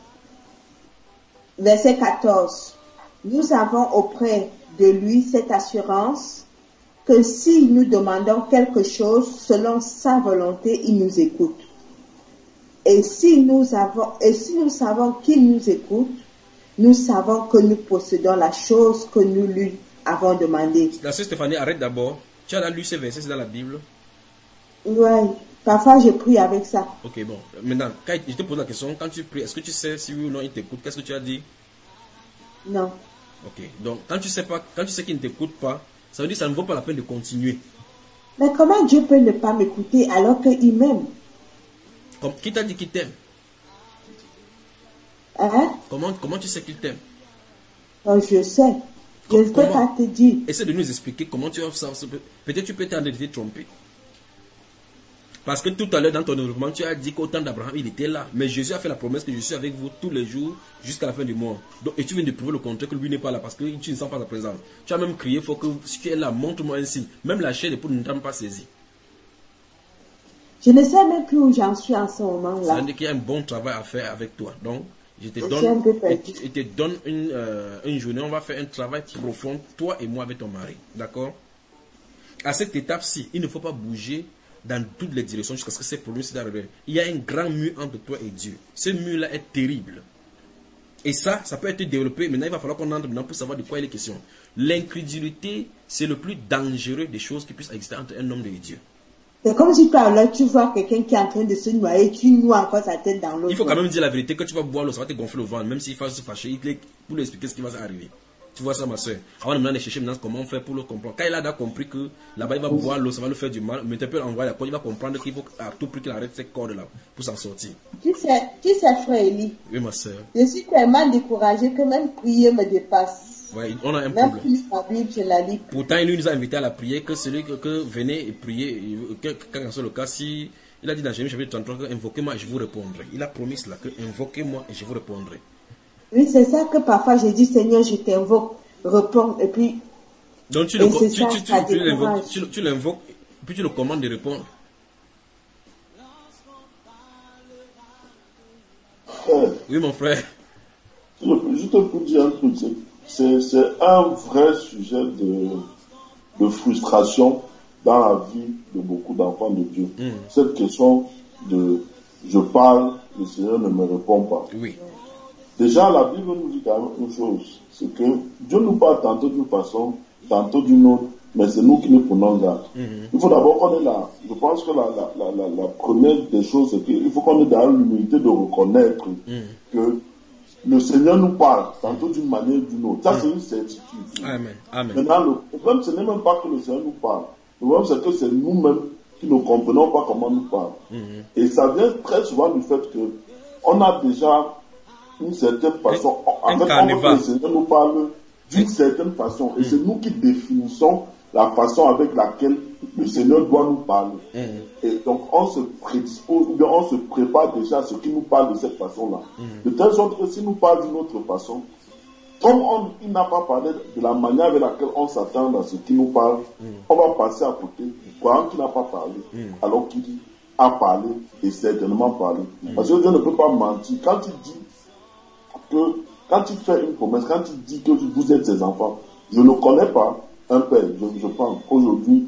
Verset quatorze. Nous avons auprès de lui cette assurance que si nous demandons quelque chose selon sa volonté, il nous écoute. Et si nous avons, et si nous savons qu'il nous écoute, nous savons que nous possédons la chose que nous lui avons demandé. La sœur Stéphanie, arrête d'abord. Tu as lu ces versets, c'est dans la Bible. Ouais, parfois je prie avec ça. Ok, bon. Maintenant, quand je te pose la question, quand tu pries, est-ce que tu sais si oui ou non il t'écoute? Qu'est-ce que tu as dit? Non. Ok, donc quand tu sais pas, quand tu sais qu'il ne t'écoute pas, ça veut dire que ça ne vaut pas la peine de continuer. Mais comment Dieu peut ne pas m'écouter alors qu'il m'aime? Comme, qui t'a dit qu'il t'aime? Hein? Comment, comment tu sais qu'il t'aime? Oh, je sais. Je ne peux Comment? pas te dire. Essaie de nous expliquer comment tu as ça. Peut-être tu peux t'en te tromper. Parce que tout à l'heure dans ton développement, tu as dit qu'au temps d'Abraham, il était là. Mais Jésus a fait la promesse que je suis avec vous tous les jours jusqu'à la fin du monde. Donc, et tu viens de prouver le contraire que lui n'est pas là parce que tu ne sens pas sa présence. Tu as même crié, il faut que si tu es là, montre-moi un signe. Même la chair de poule ne t'a pas saisi. Je ne sais même plus où j'en suis en ce Ça moment-là. veut dire qu'il y a un bon travail à faire avec toi. Donc, je te Je donne, suis un peu perdu. je te donne une, euh, une journée, on va faire un travail profond, toi et moi avec ton mari. D'accord? À cette étape-ci, il ne faut pas bouger dans toutes les directions jusqu'à ce que ces problèmes soient arrivés. Il y a un grand mur entre toi et Dieu. Ce mur-là est terrible. Et ça, ça peut être développé. Maintenant, il va falloir qu'on entre maintenant pour savoir de quoi il est question. L'incrédulité, c'est le plus dangereux des choses qui puissent exister entre un homme et Dieu. C'est comme si toi, là, tu vois quelqu'un qui est en train de se noyer, tu noies encore sa tête dans l'eau. Il faut quand même dire la vérité que tu vas boire l'eau, ça va te gonfler le ventre, même s'il faut se fâcher, il te- pour lui expliquer ce qui va arriver. Tu vois ça, ma soeur. Avant de maintenant aller chercher maintenant comment on fait pour le comprendre. Quand il a déjà compris que là-bas il va boire l'eau, ça va lui faire du mal, mais tu peux envoyer la corde, il va comprendre qu'il faut à tout prix qu'il arrête cette corde-là pour s'en sortir. Tu sais, tu sais, frère Eli, Oui, ma soeur. je suis tellement découragée que même prier me dépasse. Ouais, on a un Même problème. plus la Bible, je la lis. Pourtant, il nous a invité à la prière que celui que, que venez et prier, que, quand c'est le cas, si il a dit dans Jérémie chapitre trente-trois que invoquez-moi et je vous répondrai. Il a promis cela, que invoquez-moi et je vous répondrai. Oui, c'est ça que parfois je dis, Seigneur, je t'invoque, réponds, et puis, Donc tu, et le, c'est tu, ça, tu, tu, ça tu l'invoques, décourage. tu, tu l'invoques, puis tu le commandes de répondre. Frère, Oui, mon frère. je- juste pour dire un truc, c'est- c'est c'est un vrai sujet de, de frustration dans la vie de beaucoup d'enfants de Dieu. Mm. Cette question de je parle, le Seigneur ne me répond pas. Oui. Déjà, la Bible nous dit quand même une chose, c'est que Dieu nous parle tantôt d'une façon, tantôt d'une autre, mais c'est nous qui nous prenons garde. Mhm. Il faut d'abord qu'on ait la, je pense que la, la, la, la, la première des choses, c'est qu'il faut qu'on ait dans l'humilité de reconnaître Mhm. que le Seigneur nous parle tantôt d'une manière ou d'une autre. Ça, c'est une certitude. Amen. Amen. Maintenant, le problème, ce n'est même pas que le Seigneur nous parle. Le problème, c'est que c'est nous-mêmes qui ne comprenons pas comment nous parle. Mhm. Et ça vient très souvent du fait que on a déjà une certaine façon. Un- En un fait, on veut que carnaval. le Seigneur nous parle d'une certaine façon. Et c'est nous qui définissons la façon avec laquelle le Seigneur doit nous parler. Mhm. Et donc, on se prédispose, ou bien on se prépare déjà à ce qu'il nous parle de cette façon-là. De telle sorte que s'il nous parle d'une autre façon, comme on, il n'a pas parlé de la manière avec laquelle on s'attend à ce qu'il nous parle, on va passer à côté, croyant qu'il n'a pas parlé, alors qu'il a parlé et certainement parlé. Parce que Dieu ne peut pas mentir. Quand il dit que, quand il fait une promesse, quand il dit que vous êtes ses enfants, je ne connais pas un père, je, je pense, aujourd'hui,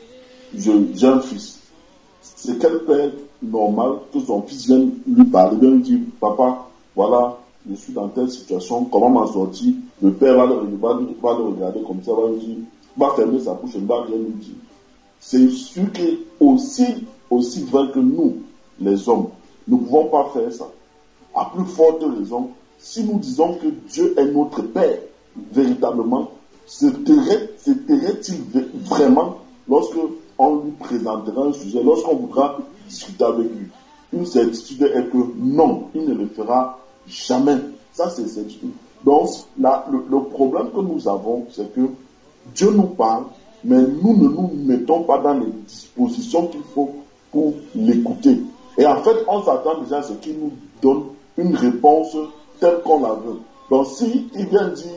je- j'ai un fils. C'est quel père normal que son fils vienne lui parler, vienne lui dire, papa, voilà, je suis dans telle situation, comment m'en sortir? Le père va le, va, le- va le regarder comme ça, va lui dire, va fermer sa bouche, il ne va rien lui dire. C'est sûr que aussi, aussi vrai que nous, les hommes, nous ne pouvons pas faire ça. À plus forte raison, si nous disons que Dieu est notre Père, véritablement, se tairait- se tairait-il v- vraiment lorsque on lui présentera un sujet, lorsqu'on voudra discuter avec lui? Une certitude est que non, il ne le fera jamais. Ça, c'est certitude. Donc, là, le, le problème que nous avons, c'est que Dieu nous parle, mais nous ne nous mettons pas dans les dispositions qu'il faut pour l'écouter. Et en fait, on s'attend déjà à ce qu'il nous donne une réponse telle qu'on la veut. Donc, si il vient dire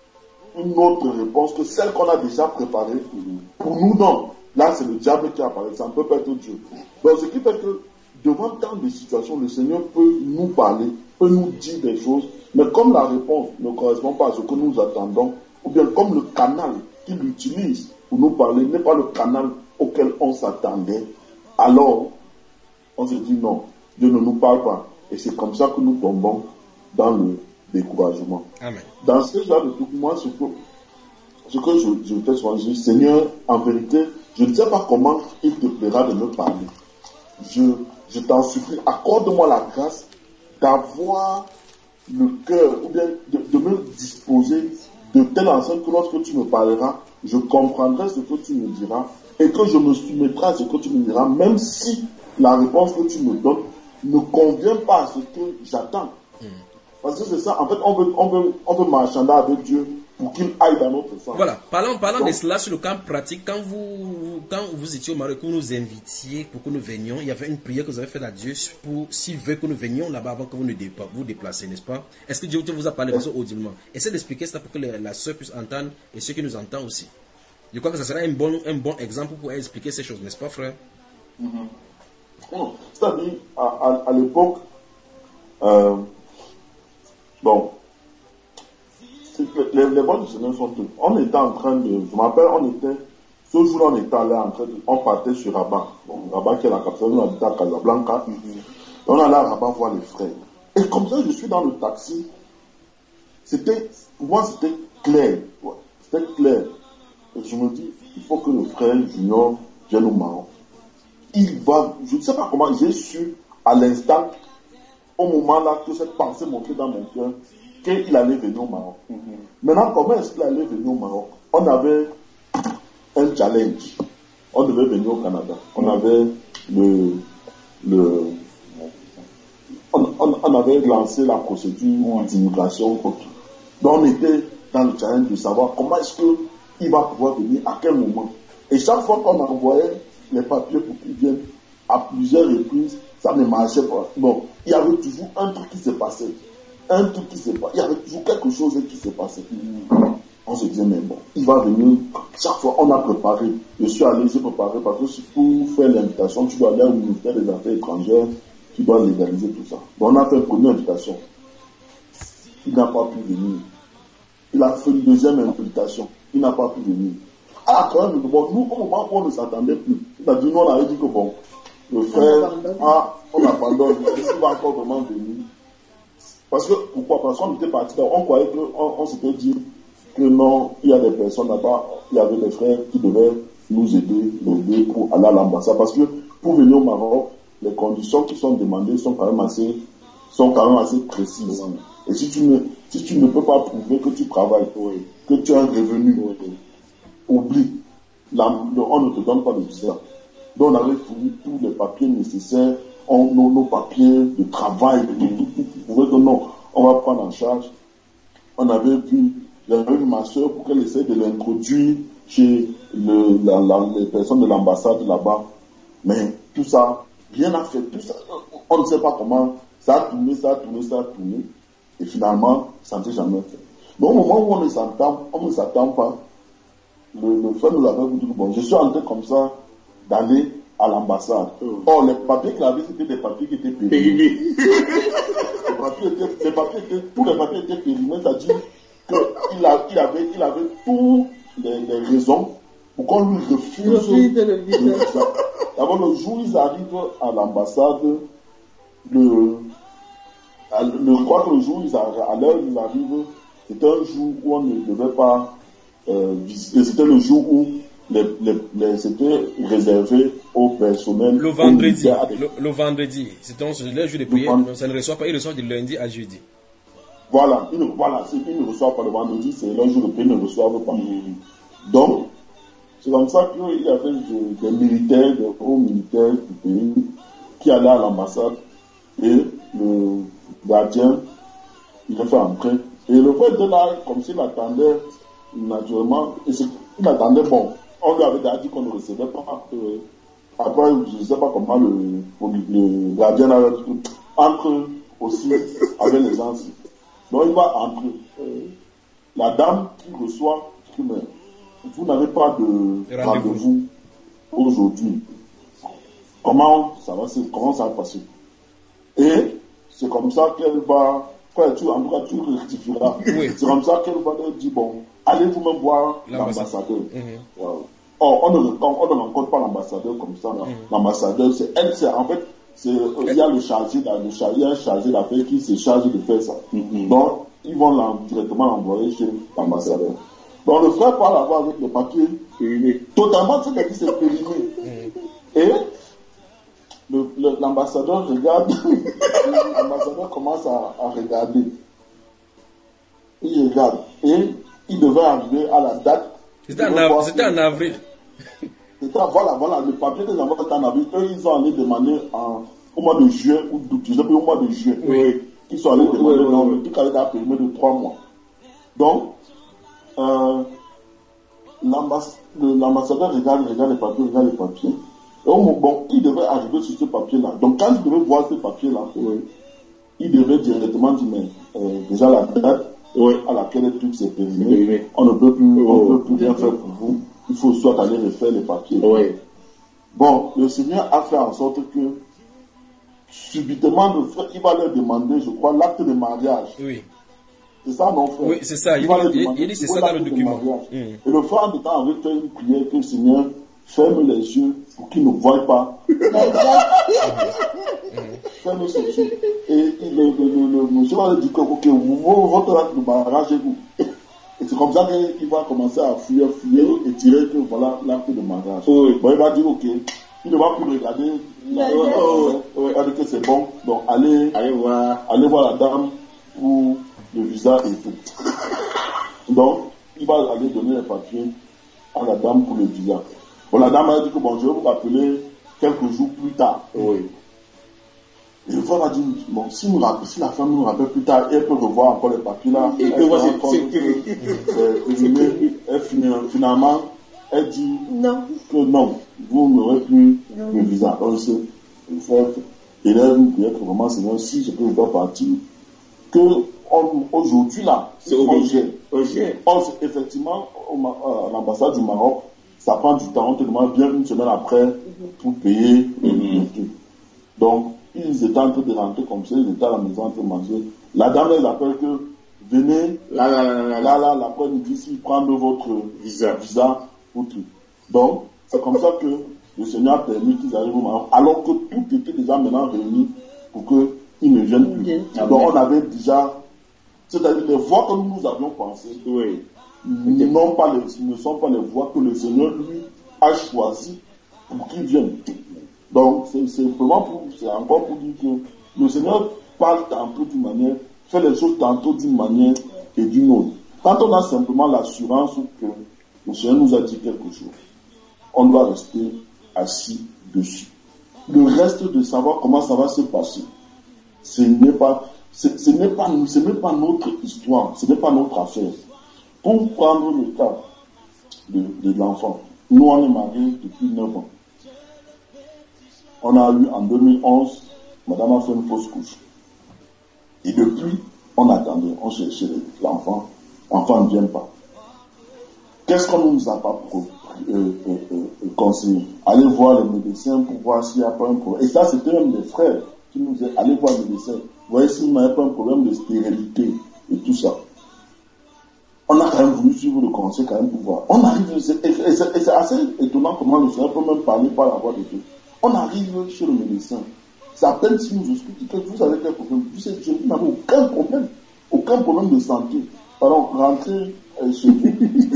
une autre réponse que celle qu'on a déjà préparée pour nous, non. Là, c'est le diable qui apparaît. Ça ne peut pas être Dieu. Donc, ce qui fait que devant tant de situations, le Seigneur peut nous parler, peut nous dire des choses, mais comme la réponse ne correspond pas à ce que nous attendons, ou bien comme le canal qu'il utilise pour nous parler n'est pas le canal auquel on s'attendait, alors on se dit non, Dieu ne nous parle pas. Et c'est comme ça que nous tombons dans le découragement. Amen. Dans ce genre de truc, moi, ce que, ce que je, je fais souvent, je dis, Seigneur, en vérité, je ne sais pas comment il te plaira de me parler. Je, je t'en supplie, accorde-moi la grâce d'avoir le cœur, ou bien de, de me disposer de telle enceinte que lorsque tu me parleras, je comprendrai ce que tu me diras et que je me soumettrai à ce que tu me diras, même si la réponse que tu me donnes ne convient pas à ce que j'attends. Mm. Parce que c'est ça, en fait, on veut, on veut, on veut marchander avec Dieu pour qu'il aille dans notre sens. Voilà, parlons, parlons Donc, de cela sur le camp pratique. Quand vous, quand vous étiez au Maroc, que vous nous invitiez pour que nous venions, il y avait une prière que vous avez faite à Dieu pour s'il veut que nous venions là-bas avant que vous ne dé, vous déplacez, n'est-ce pas? Est-ce que Dieu vous a parlé de ça audiblement? Essayez d'expliquer ça pour que la, la soeur puisse entendre et ceux qui nous entendent aussi. Je crois que ça sera un bon, un bon exemple pour expliquer ces choses, n'est-ce pas, frère? Mm-hmm. Non, c'est-à-dire, à, à, à l'époque, euh, bon, les, les voies du Seigneur sont toutes. On était en train de, je m'appelle, on était, ce jour-là, on était allé en train de, on partait sur Rabat. Bon, Rabat qui est la capitale, on habitait à Casablanca. Mm-hmm. On allait à Rabat voir les frères. Et comme ça, je suis dans le taxi. C'était, pour moi, c'était clair. Ouais, c'était clair. Et je me dis, il faut que le frère Junior vienne au Maroc. Il va, je ne sais pas comment, j'ai su à l'instant, au moment là, que cette pensée montée dans mon cœur, qu'il allait venir au Maroc. Mm-hmm. Maintenant, comment est-ce qu'il allait venir au Maroc? On avait un challenge. On devait venir au Canada. On avait le, le, on, on, on avait lancé la procédure d'immigration. Donc, on était dans le challenge de savoir comment est-ce qu'il va pouvoir venir, à quel moment. Et chaque fois qu'on envoyait les papiers pour qu'ils viennent, à plusieurs reprises, ça ne marchait pas. Bon, il y avait toujours un truc qui se passait. Un truc qui se passait. Il y avait toujours quelque chose qui se passait. On se disait, mais bon, il va venir. Chaque fois, on a préparé. Je suis allé, j'ai préparé, parce que pour faire l'invitation, tu dois aller au ministère des Affaires étrangères, tu dois légaliser tout ça. Donc, on a fait une première invitation. Il n'a pas pu venir. Il a fait une deuxième invitation. Il n'a pas pu venir. Ah, quand même, bon, nous, au moment où on ne s'attendait plus, il a dit, nous, on avait dit que bon, le frère, ah, on abandonne, est-ce qu'il va encore vraiment venir? Parce que, pourquoi? Parce qu'on était parti là, on croyait qu'on on, s'était dit que non, il y a des personnes là-bas, il y avait des frères qui devaient nous aider, nous aider pour aller à l'ambassade. Parce que, pour venir au Maroc, les conditions qui sont demandées sont quand même assez, sont quand même assez précises. Et si tu ne, si tu ne peux pas prouver que tu travailles, que tu as un revenu, oublie, la, le, on ne te donne pas de visa. Donc on avait fourni tous les papiers nécessaires, on, nos, nos papiers de travail, de tout, tout, tout, pour prouver que non, on va prendre en charge. On avait vu, j'avais vu ma soeur pour qu'elle essaie de l'introduire chez le, la, la, les personnes de l'ambassade là-bas. Mais tout ça, rien n'a fait, tout ça, on ne sait pas comment, ça a tourné, ça a tourné, ça a tourné, et finalement, ça ne s'est jamais fait. Mais au moment où on ne s'attend, on ne s'attend pas, Le, le frère nous avait dit, bon, je suis en train comme ça d'aller à l'ambassade. Oh. Or, les papiers qu'il avait, c'était des papiers qui étaient périmés. les papiers étaient, les papiers étaient, tous les papiers étaient périmés, c'est-à-dire qu'il a, il avait, il avait toutes les, les raisons pour qu'on lui refuse le visa. D'abord, le jour où ils arrivent à l'ambassade, le, le, je crois que le jour où ils arrivent, à l'heure où ils arrivent, c'était un jour où on ne devait pas Euh, c'était le jour où les, les, les, c'était réservé au personnel. Le vendredi, le, le vendredi, c'est le jour de prière, ça ne reçoit pas, il reçoit du lundi à jeudi. Voilà, il ne, voilà, il ne reçoit pas le vendredi, c'est le jour de prière, ils ne reçoivent pas. Donc, c'est comme ça qu'il y avait des, des militaires, des hauts militaires du pays qui allaient à l'ambassade et le gardien, il a fait entrer. Et le fait de là, comme s'il attendait, naturellement, il attendait, bon, on lui avait dit qu'on ne recevait pas. Euh, après, je ne sais pas comment le, le gardien avait dit, entre aussi avec les gens. Donc il va entrer. Euh, la dame qui reçoit, dit, mais vous n'avez pas de rendez-vous aujourd'hui. Comment ça va se, comment ça va passer? Et c'est comme ça qu'elle va, quand tu, en tout cas, tu rectifieras. Oui. C'est comme ça qu'elle va leur dire, bon, allez vous-même voir l'ambassadeur. Mm-hmm. Wow. Or, on ne, on, on ne rencontre pas l'ambassadeur comme ça. Mm-hmm. L'ambassadeur, c'est elle, c'est en fait, c'est, euh, il y a le chargé, le chargé, il y a un chargé d'affaires qui se charge de faire ça. Mm-hmm. Donc, ils vont l'en, directement l'envoyer chez l'ambassadeur. Donc, le frère parle là-bas avec le papier périmé. Totalement, c'est dit c'est périmé. Mm-hmm. Et le, le, l'ambassadeur regarde, l'ambassadeur commence à, à regarder. Il regarde. Et il devait arriver à la date. C'était en, av- c'était en avril. C'était, voilà, voilà, le papier que j'avais fait en avril, eux, ils ont allé demander en, au mois de juin ou d'août, je sais plus, au mois de juin. Oui. Ils sont allés oui, demander, oui, non, oui. Le truc avait été périmé de trois mois. Donc, euh, l'ambass- le, l'ambassadeur regarde, regarde les papiers, regarde les papiers. Et au, bon, il devait arriver sur ce papier-là. Donc, quand il devait voir ce papier-là, oui, il devait directement dire, mais euh, déjà la date, oui, à laquelle le truc s'est périmé, on ne peut plus, oh, on ne peut plus rien faire pour vous. Il faut soit aller refaire les papiers. Oui. Bon, le Seigneur a fait en sorte que subitement, le frère, il va leur demander, je crois, l'acte de mariage. Oui. C'est ça, non, frère? Oui, c'est ça. Il, il, il, il dit c'est ça dans le document. Mmh. Et le frère, en temps, avait fait une prière que le Seigneur ferme les yeux pour qu'ils ne voient pas. Ferme ses yeux. Et le, le, le, le monsieur va lui dire que okay, vous, votre acte de mariage est vous. Et c'est comme ça qu'il va commencer à fuir, fuir et tirer que voilà l'acte de mariage. Oui. Bon, il va dire ok, il ne va plus regarder. Il va dire que c'est bon. Donc allez, allez voir, allez voir la dame pour le visa et tout. Donc, il va aller donner les papiers à la dame pour le visa. Bon, la dame a dit que bon, je vais vous rappeler quelques jours plus tard. Oui. Et le frère a dit, bon, si, nous, si la femme nous rappelle plus tard, elle peut revoir encore les papiers là. Et que moi, c'est finalement, elle dit Non. que non, vous n'aurez plus le visa. Donc, c'est le frère élève nous prier que vraiment, Seigneur, si je peux vous faire partir, que on, aujourd'hui là, c'est on gère. On gère. Effectivement, à l'ambassade du Maroc, ça prend du temps, on te demande bien une semaine après pour payer Mm-hmm. le truc. Donc, ils étaient en train de rentrer comme ça, ils étaient à la maison en train de manger. La dame, elle appelle que venez, Là, là, là, là, là, là, l'après-midi, s'ils prennent votre Visa. visa pour tout. Donc, c'est comme ça que le Seigneur a permis qu'ils arrivent au Maroc, alors que tout était déjà maintenant réuni pour qu'ils ne viennent plus. Bien. Donc, on avait déjà, c'est-à-dire les voies que nous avions pensées, Oui. non pas les, ne sont pas les voies que le Seigneur lui a choisies pour qu'ils viennent. Donc, c'est simplement pour, c'est encore pour dire que le Seigneur parle tantôt d'une manière, fait les choses tantôt d'une manière et d'une autre. Quand on a simplement l'assurance que le Seigneur nous a dit quelque chose, on doit rester assis dessus. Le reste de savoir comment ça va se passer, ce n'est pas, ce, ce n'est pas, ce n'est pas notre histoire, ce n'est pas notre affaire. Pour prendre le cas de, de l'enfant, nous on est mariés depuis neuf ans. On a eu en deux mille onze, madame a fait une fausse couche. Et depuis, on attendait, on cherchait l'enfant, l'enfant ne vient pas. Qu'est-ce qu'on ne nous a pas euh, euh, euh, conseillé? Allez voir les médecins pour voir s'il n'y a pas un problème. Et ça, c'était même des frères qui nous disaient, allez voir les médecins, voyez s'il n'y a pas un problème de stérilité et tout ça. On a quand même voulu suivre le conseil quand même pour voir. On arrive, et c'est assez étonnant comment le Seigneur peut même parler par la voix de Dieu. On arrive chez le médecin. C'est à peine si nous explique que vous avez quel problème. Vous savez, je n'avais aucun problème. Aucun problème de santé. Alors, rentrez euh, chez vous.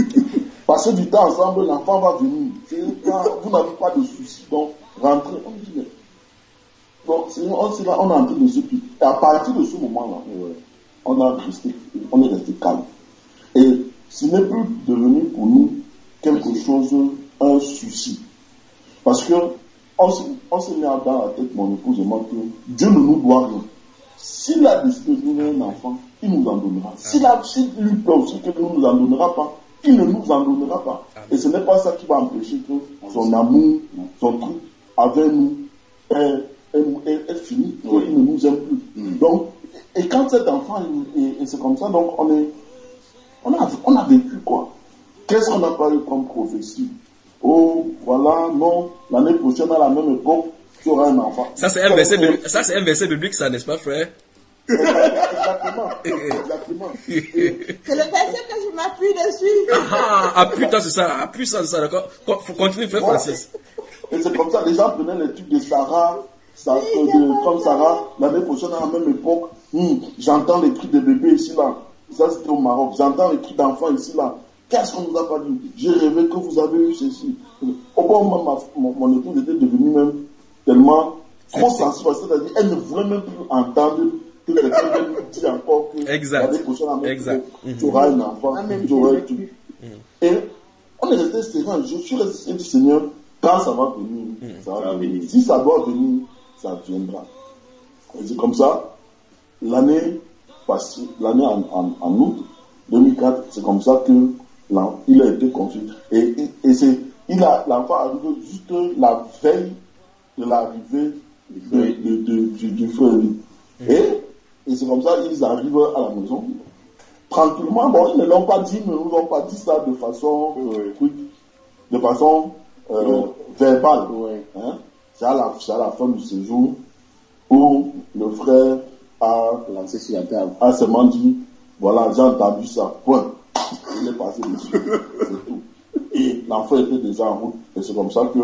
Passez du temps ensemble, l'enfant va venir. Pas, vous n'avez pas de soucis. Donc, rentrez. On dit, mais. Donc, c'est, on, c'est là, on est en train de se piquer. Et à partir de ce moment-là, on, a resté, on est resté calme. Et ce n'est plus devenu pour nous quelque chose, un souci. Parce que, on s'est mis dans la tête, mon épouse et moi, que Dieu ne nous doit rien. S'il a décidé de donner un enfant, il nous en donnera. S'il a, s'il lui plaît aussi qu'il ne nous en donnera pas, il ne nous en donnera pas. Et ce n'est pas ça qui va empêcher que son amour, son truc avec nous est, est, est, est fini, qu'il ne nous aime plus. Donc, et quand cet enfant, et, et c'est comme ça, donc on est, on a, on a vécu quoi? Qu'est-ce qu'on n'a pas eu comme prophétie? Oh, voilà, non, l'année prochaine, à la même époque, tu auras un enfant. Ça, c'est un verset biblique, ça, c'est un verset biblique, ça, n'est-ce pas, frère? Exactement. Exactement. C'est le verset que je m'appuie dessus. Ah, appuie-toi sur ça, appuie sur ça, d'accord? Faut continuer, frère Francis. Et c'est comme ça, les gens prenaient les trucs de Sarah, ça, de, comme Sarah, l'année prochaine, à la même époque, hmm, j'entends les cris de bébés ici, là. Ça, c'était au Maroc. J'entends les cris d'enfants ici, là. Qu'est-ce qu'on nous a pas dit? J'ai rêvé que vous avez eu ceci. Au bon moment, mon, mon épouse était devenue même tellement trop sensible, c'est-à-dire elle ne voulait même plus entendre que quelqu'un lui dit encore que l'année prochaine, la même fois, tu auras un enfant, tu auras tout. Et on est resté serein. Je suis resté du Seigneur, quand ça va venir, ça va venir. Si ça doit venir, ça viendra. Et c'est comme ça, l'année passée, l'année en, en, en août deux mille quatre, c'est comme ça que il a été conçu. Et, et, et c'est, il a, l'enfant arrivé juste la veille de l'arrivée de, de, de, du, du frère. Et, et c'est comme ça qu'ils arrivent à la maison. Tranquillement, bon, ils ne l'ont pas dit, mais ils ne nous ont pas dit ça de façon, euh, de façon euh, verbale. Hein? C'est à la, c'est à la fin du séjour où le frère a lancé sur la table, a seulement dit, voilà, j'ai entendu ça, point. Il est passé dessus, c'est tout. Et l'enfant était déjà en route. Et c'est comme ça que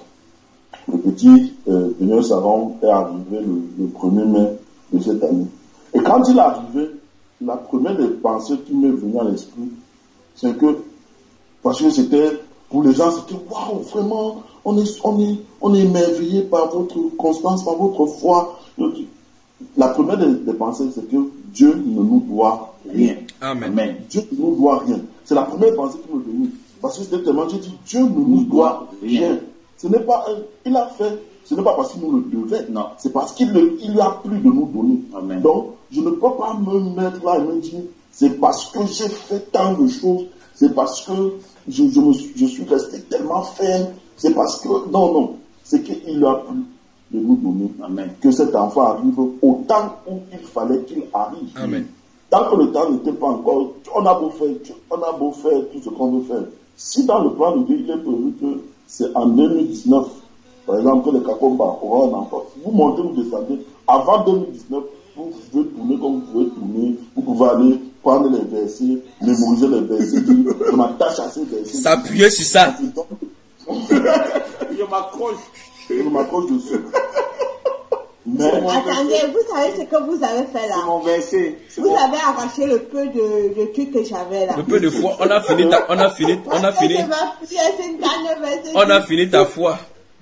le petit euh, Seigneur Saron est arrivé le, le premier mai de cette année. Et quand il est arrivé, la première des pensées qui m'est venue à l'esprit, c'est que, parce que c'était, pour les gens, c'était, waouh, vraiment, on est, on est, on est émerveillé par votre constance, par votre foi. La première des, des pensées, c'est que Dieu ne nous doit rien. Amen. Amen. Dieu ne nous doit rien. C'est la première pensée qui me venue. Parce que c'était tellement, j'ai dit, Dieu ne nous doit rien. Ce n'est pas un, il a fait, ce n'est pas parce qu'il nous le devait, non. C'est parce qu'il le, il lui a plu de nous donner. Amen. Donc, je ne peux pas me mettre là et me dire, c'est parce que j'ai fait tant de choses, c'est parce que je, je, me, je suis resté tellement ferme, c'est parce que, non, non, c'est qu'il lui a plu de nous donner. Amen. Que cet enfant arrive au temps où il fallait qu'il arrive. Amen. Tant que le temps n'était pas encore, on a beau faire, on a beau faire tout ce qu'on veut faire. Si dans le plan de Dieu, il est prévu que c'est en deux mille dix-neuf, par exemple, que le Kakomba aura un enfant, vous montez, vous descendez, avant deux mille dix-neuf, vous pouvez tourner comme vous pouvez tourner, vous pouvez aller prendre les versets, mémoriser les versets, dire, je m'attache à ces versets. S'appuyer sur ça. Je m'accroche. Je m'accroche dessus. Mais, attendez, vous savez ce que vous avez fait là? C'est mon verset. C'est vous mon... avez arraché le peu de, de trucs que j'avais là. Le peu de foi, on a fini ta, on a fini, on a fini. On a fini ta foi.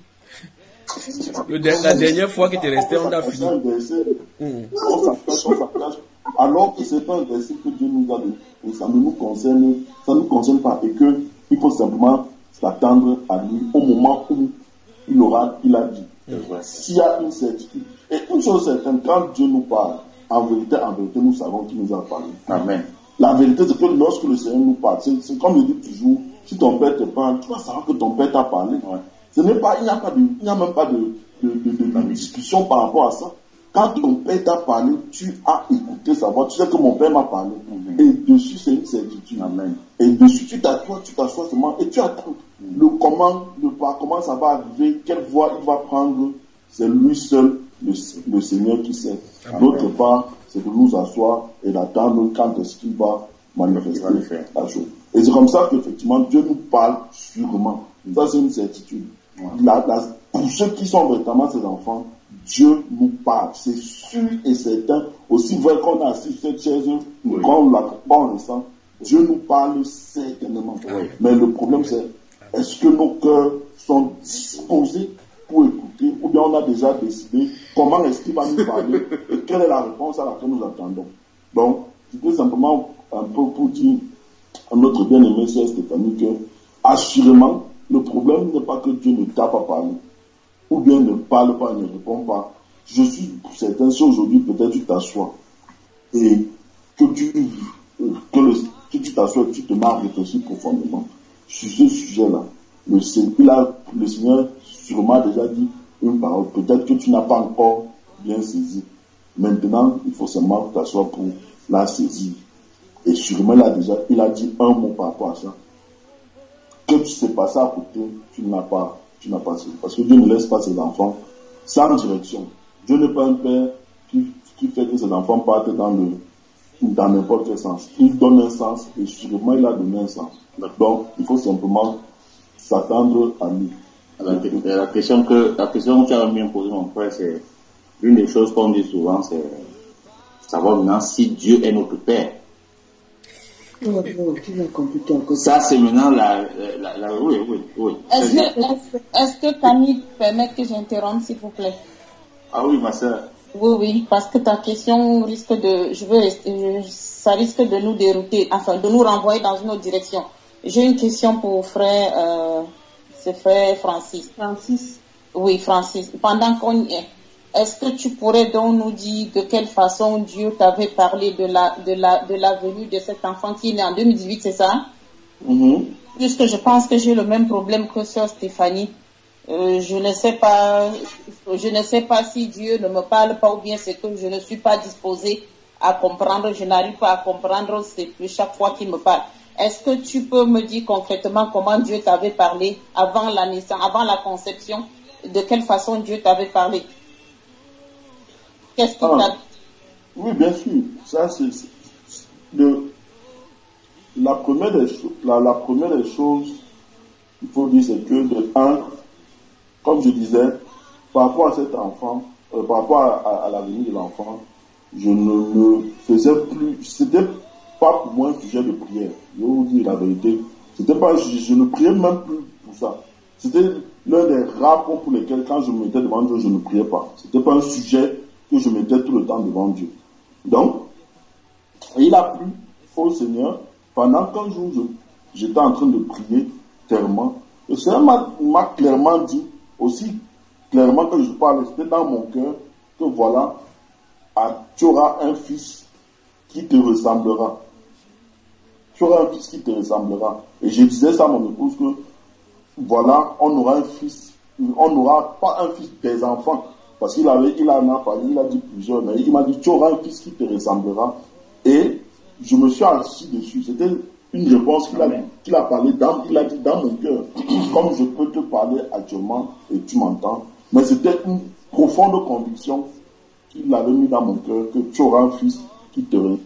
Le, la dernière fois que tu es resté, on a fini. Mmh. On s'attache, on s'attache. Alors que c'est pas un verset que Dieu nous a donné. Et ça ne nous concerne, ça ne nous concerne pas. Et que il faut simplement s'attendre à lui au moment où il aura, il a dit. Mmh. S'il y a une certitude. Et une chose certaine, quand Dieu nous parle, en vérité, en vérité, nous savons qu'il nous a parlé. Amen. La vérité, c'est que lorsque le Seigneur nous parle, c'est, c'est comme je dis toujours, si ton père te parle, tu vas savoir que ton père t'a parlé. Ouais. Ce n'est pas, il n'y a pas de, il n'y a même pas de, de, de, de, de discussion par rapport à ça. Quand ton père t'a parlé, tu as écouté sa voix, tu sais que mon père m'a parlé. Mm-hmm. Et dessus, c'est une certitude. Amen. Et dessus, tu t'assois, tu t'assois seulement et tu attends. Mm-hmm. Le comment, le pas, comment ça va arriver, quelle voie il va prendre, c'est lui seul, le, le Seigneur qui sait. Amen. D'autre part, c'est de nous asseoir et d'attendre quand est-ce qu'il va manifester la chose. Et c'est comme ça qu'effectivement, Dieu nous parle sûrement. Mm-hmm. Ça, c'est une certitude. Mm-hmm. La, la, pour ceux qui sont véritablement ses enfants, Dieu nous parle, c'est sûr et certain. Aussi vrai qu'on a assis sur cette chaise, oui. Quand on la on ressent, Dieu nous parle certainement. Oui. Mais le problème c'est, est-ce que nos cœurs sont disposés pour écouter, ou bien on a déjà décidé comment est-ce qu'il va nous parler et quelle est la réponse à laquelle nous attendons. Donc, c'était simplement un peu pour dire à notre bien-aimé sœur Stéphanie que, assurément, le problème n'est pas que Dieu ne t'a pas parlé, ou bien ne parle pas, ne répond pas. Je suis certain, si aujourd'hui peut-être tu t'assois et que tu, que le, que tu t'assois et que tu te mets à réfléchir profondément sur ce sujet-là, le, il a, le Seigneur sûrement déjà dit une parole, peut-être que tu n'as pas encore bien saisi. Maintenant, il faut seulement t'asseoir pour la saisir. Et sûrement, il a déjà, il a dit un mot par rapport à ça. Que tu sais passer à côté, tu n'as pas, tu n'as pas saisi. Parce que Dieu ne laisse pas ses enfants sans direction. Dieu n'est pas un père qui, qui fait que ses enfants partent dans le, dans n'importe quel sens. Il donne un sens et sûrement il a donné un sens. Donc, il faut simplement s'attendre à lui. La, la question que, la question que tu as bien posée, mon frère, c'est une des choses qu'on dit souvent, c'est savoir maintenant si Dieu est notre Père. Oh, oh, tu m'as compliqué encore. Ça, c'est maintenant la, la, la, oui, oui, oui. Est-ce que, est-ce, est-ce que Camille permet que j'interrompe, s'il vous plaît? Ah oui, ma sœur. Oui, oui, parce que ta question risque de, je veux, je, ça risque de nous dérouter, enfin, de nous renvoyer dans une autre direction. J'ai une question pour frère, euh, c'est frère Francis. Francis. Oui, Francis. Pendant qu'on y est, est-ce que tu pourrais donc nous dire de quelle façon Dieu t'avait parlé de la, de la, de la venue de cet enfant qui est né en deux mille dix-huit, c'est ça? Mm-hmm. Puisque je pense que j'ai le même problème que sœur Stéphanie. Euh, je ne sais pas, je ne sais pas si Dieu ne me parle pas ou bien c'est que je ne suis pas disposée à comprendre, je n'arrive pas à comprendre, c'est chaque fois qu'il me parle. Est-ce que tu peux me dire concrètement comment Dieu t'avait parlé avant la naissance, avant la conception, de quelle façon Dieu t'avait parlé? Qu'est-ce qu'il t'a dit? Oui, bien sûr. Ça, c'est, c'est le, la première des choses, la, la première des choses, il faut dire, c'est que de un, comme je disais, par rapport à cet enfant, euh, par rapport à, à, à la venue de l'enfant, je ne me faisais plus, c'était pas pour moi un sujet de prière. Je vais vous dire la vérité. C'était pas, je, je ne priais même plus pour ça. C'était l'un des rares points pour lesquels, quand je me mettais devant Dieu, je ne priais pas. C'était pas un sujet que je mettais tout le temps devant Dieu. Donc, Et il a plu au Seigneur pendant qu'un jour, je, j'étais en train de prier clairement. Le Seigneur m'a, m'a clairement dit, aussi clairement que je parle, c'était dans mon cœur, que voilà, ah, tu auras un fils qui te ressemblera. Tu auras un fils qui te ressemblera. Et je disais ça à mon épouse que, voilà, on aura un fils, on n'aura pas un fils des enfants. Parce qu'il avait, il en a parlé, il a dit plusieurs, mais il m'a dit, tu auras un fils qui te ressemblera. Et je me suis assis dessus. C'était une réponse qu'il a, qu'il a parlé dans, il a dit dans mon cœur. Comme je peux te parler actuellement et tu m'entends. Mais c'était une profonde conviction qu'il avait mis dans mon cœur que tu auras un fils qui te ressemblera.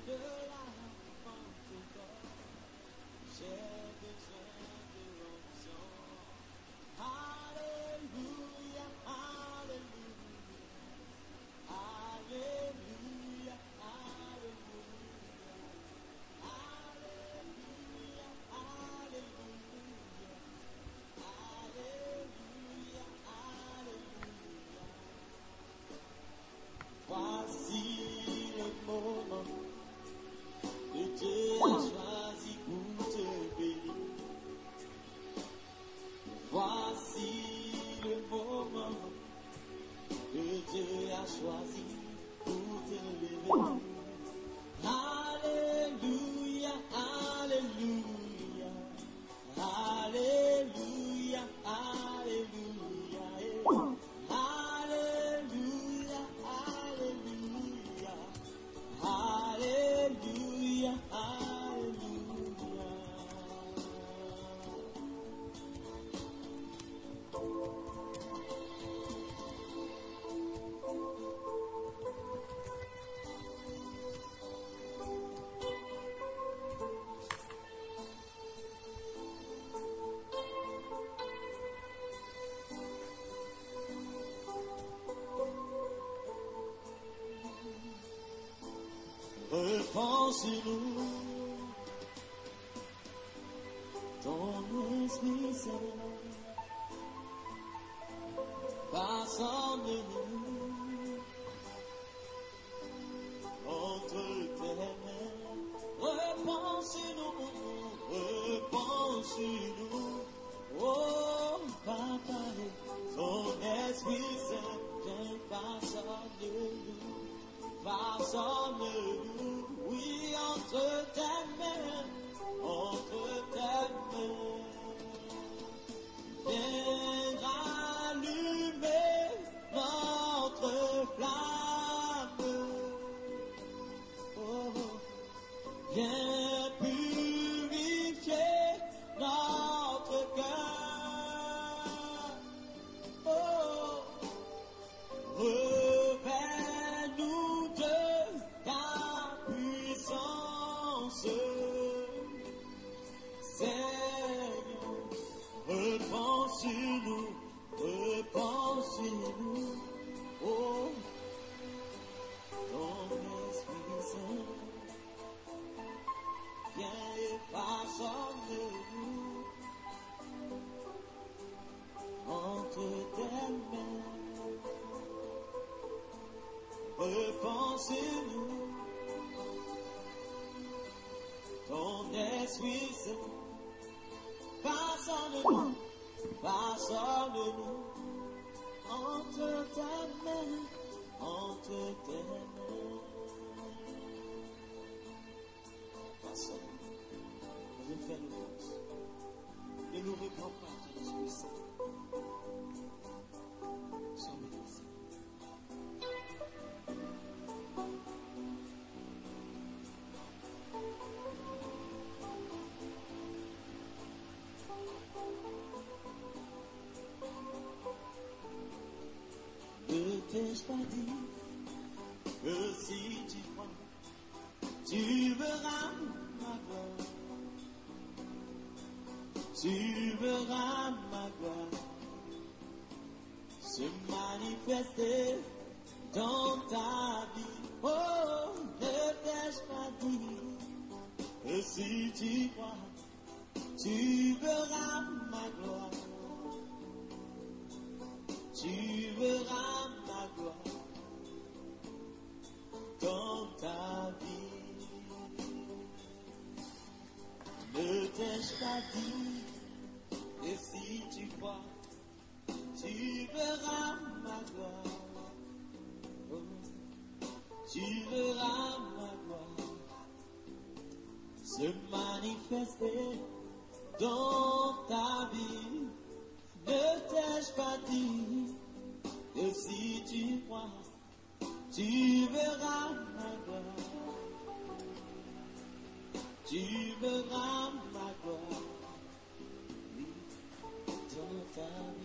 Repensez-nous, ton esprit saint, façonne-nous entre tes mains. Repensez-nous, repensez-nous, oh Papa, ton esprit saint, viens façonne-nous, façonne-nous. Oui, entre tes mains, entre tes mains, viens rallumer notre flamme. Oh, viens purifier notre cœur. Oh, revêt-nous de ta puissance, Seigneur. Repensez-nous, repensez-nous, oh, ton Esprit Saint, viens et façonne-nous entre tes mains. Repensez-nous, ton Esprit Saint, façonne-nous, façonne-nous entre tes mains, entre tes mains. Façonne-nous, refais-nous et nous reprends pas ton Esprit Saint. Sois béni. Ne t'ai-je pas dit que si tu crois, tu verras ma gloire, tu verras ma gloire se manifester dans ta vie. Oh, ne t'ai-je pas dit que si tu crois, tu verras ma gloire, tu verras ma gloire dans ta vie. pas dit. Et si tu crois, tu verras ma gloire. Oh, tu verras ma gloire se manifester dans ta vie. Ne t'ai-je pas dit? Et si tu crois, tu verras ma gloire. Tu verras ma gloire. Oui, dans ta vie.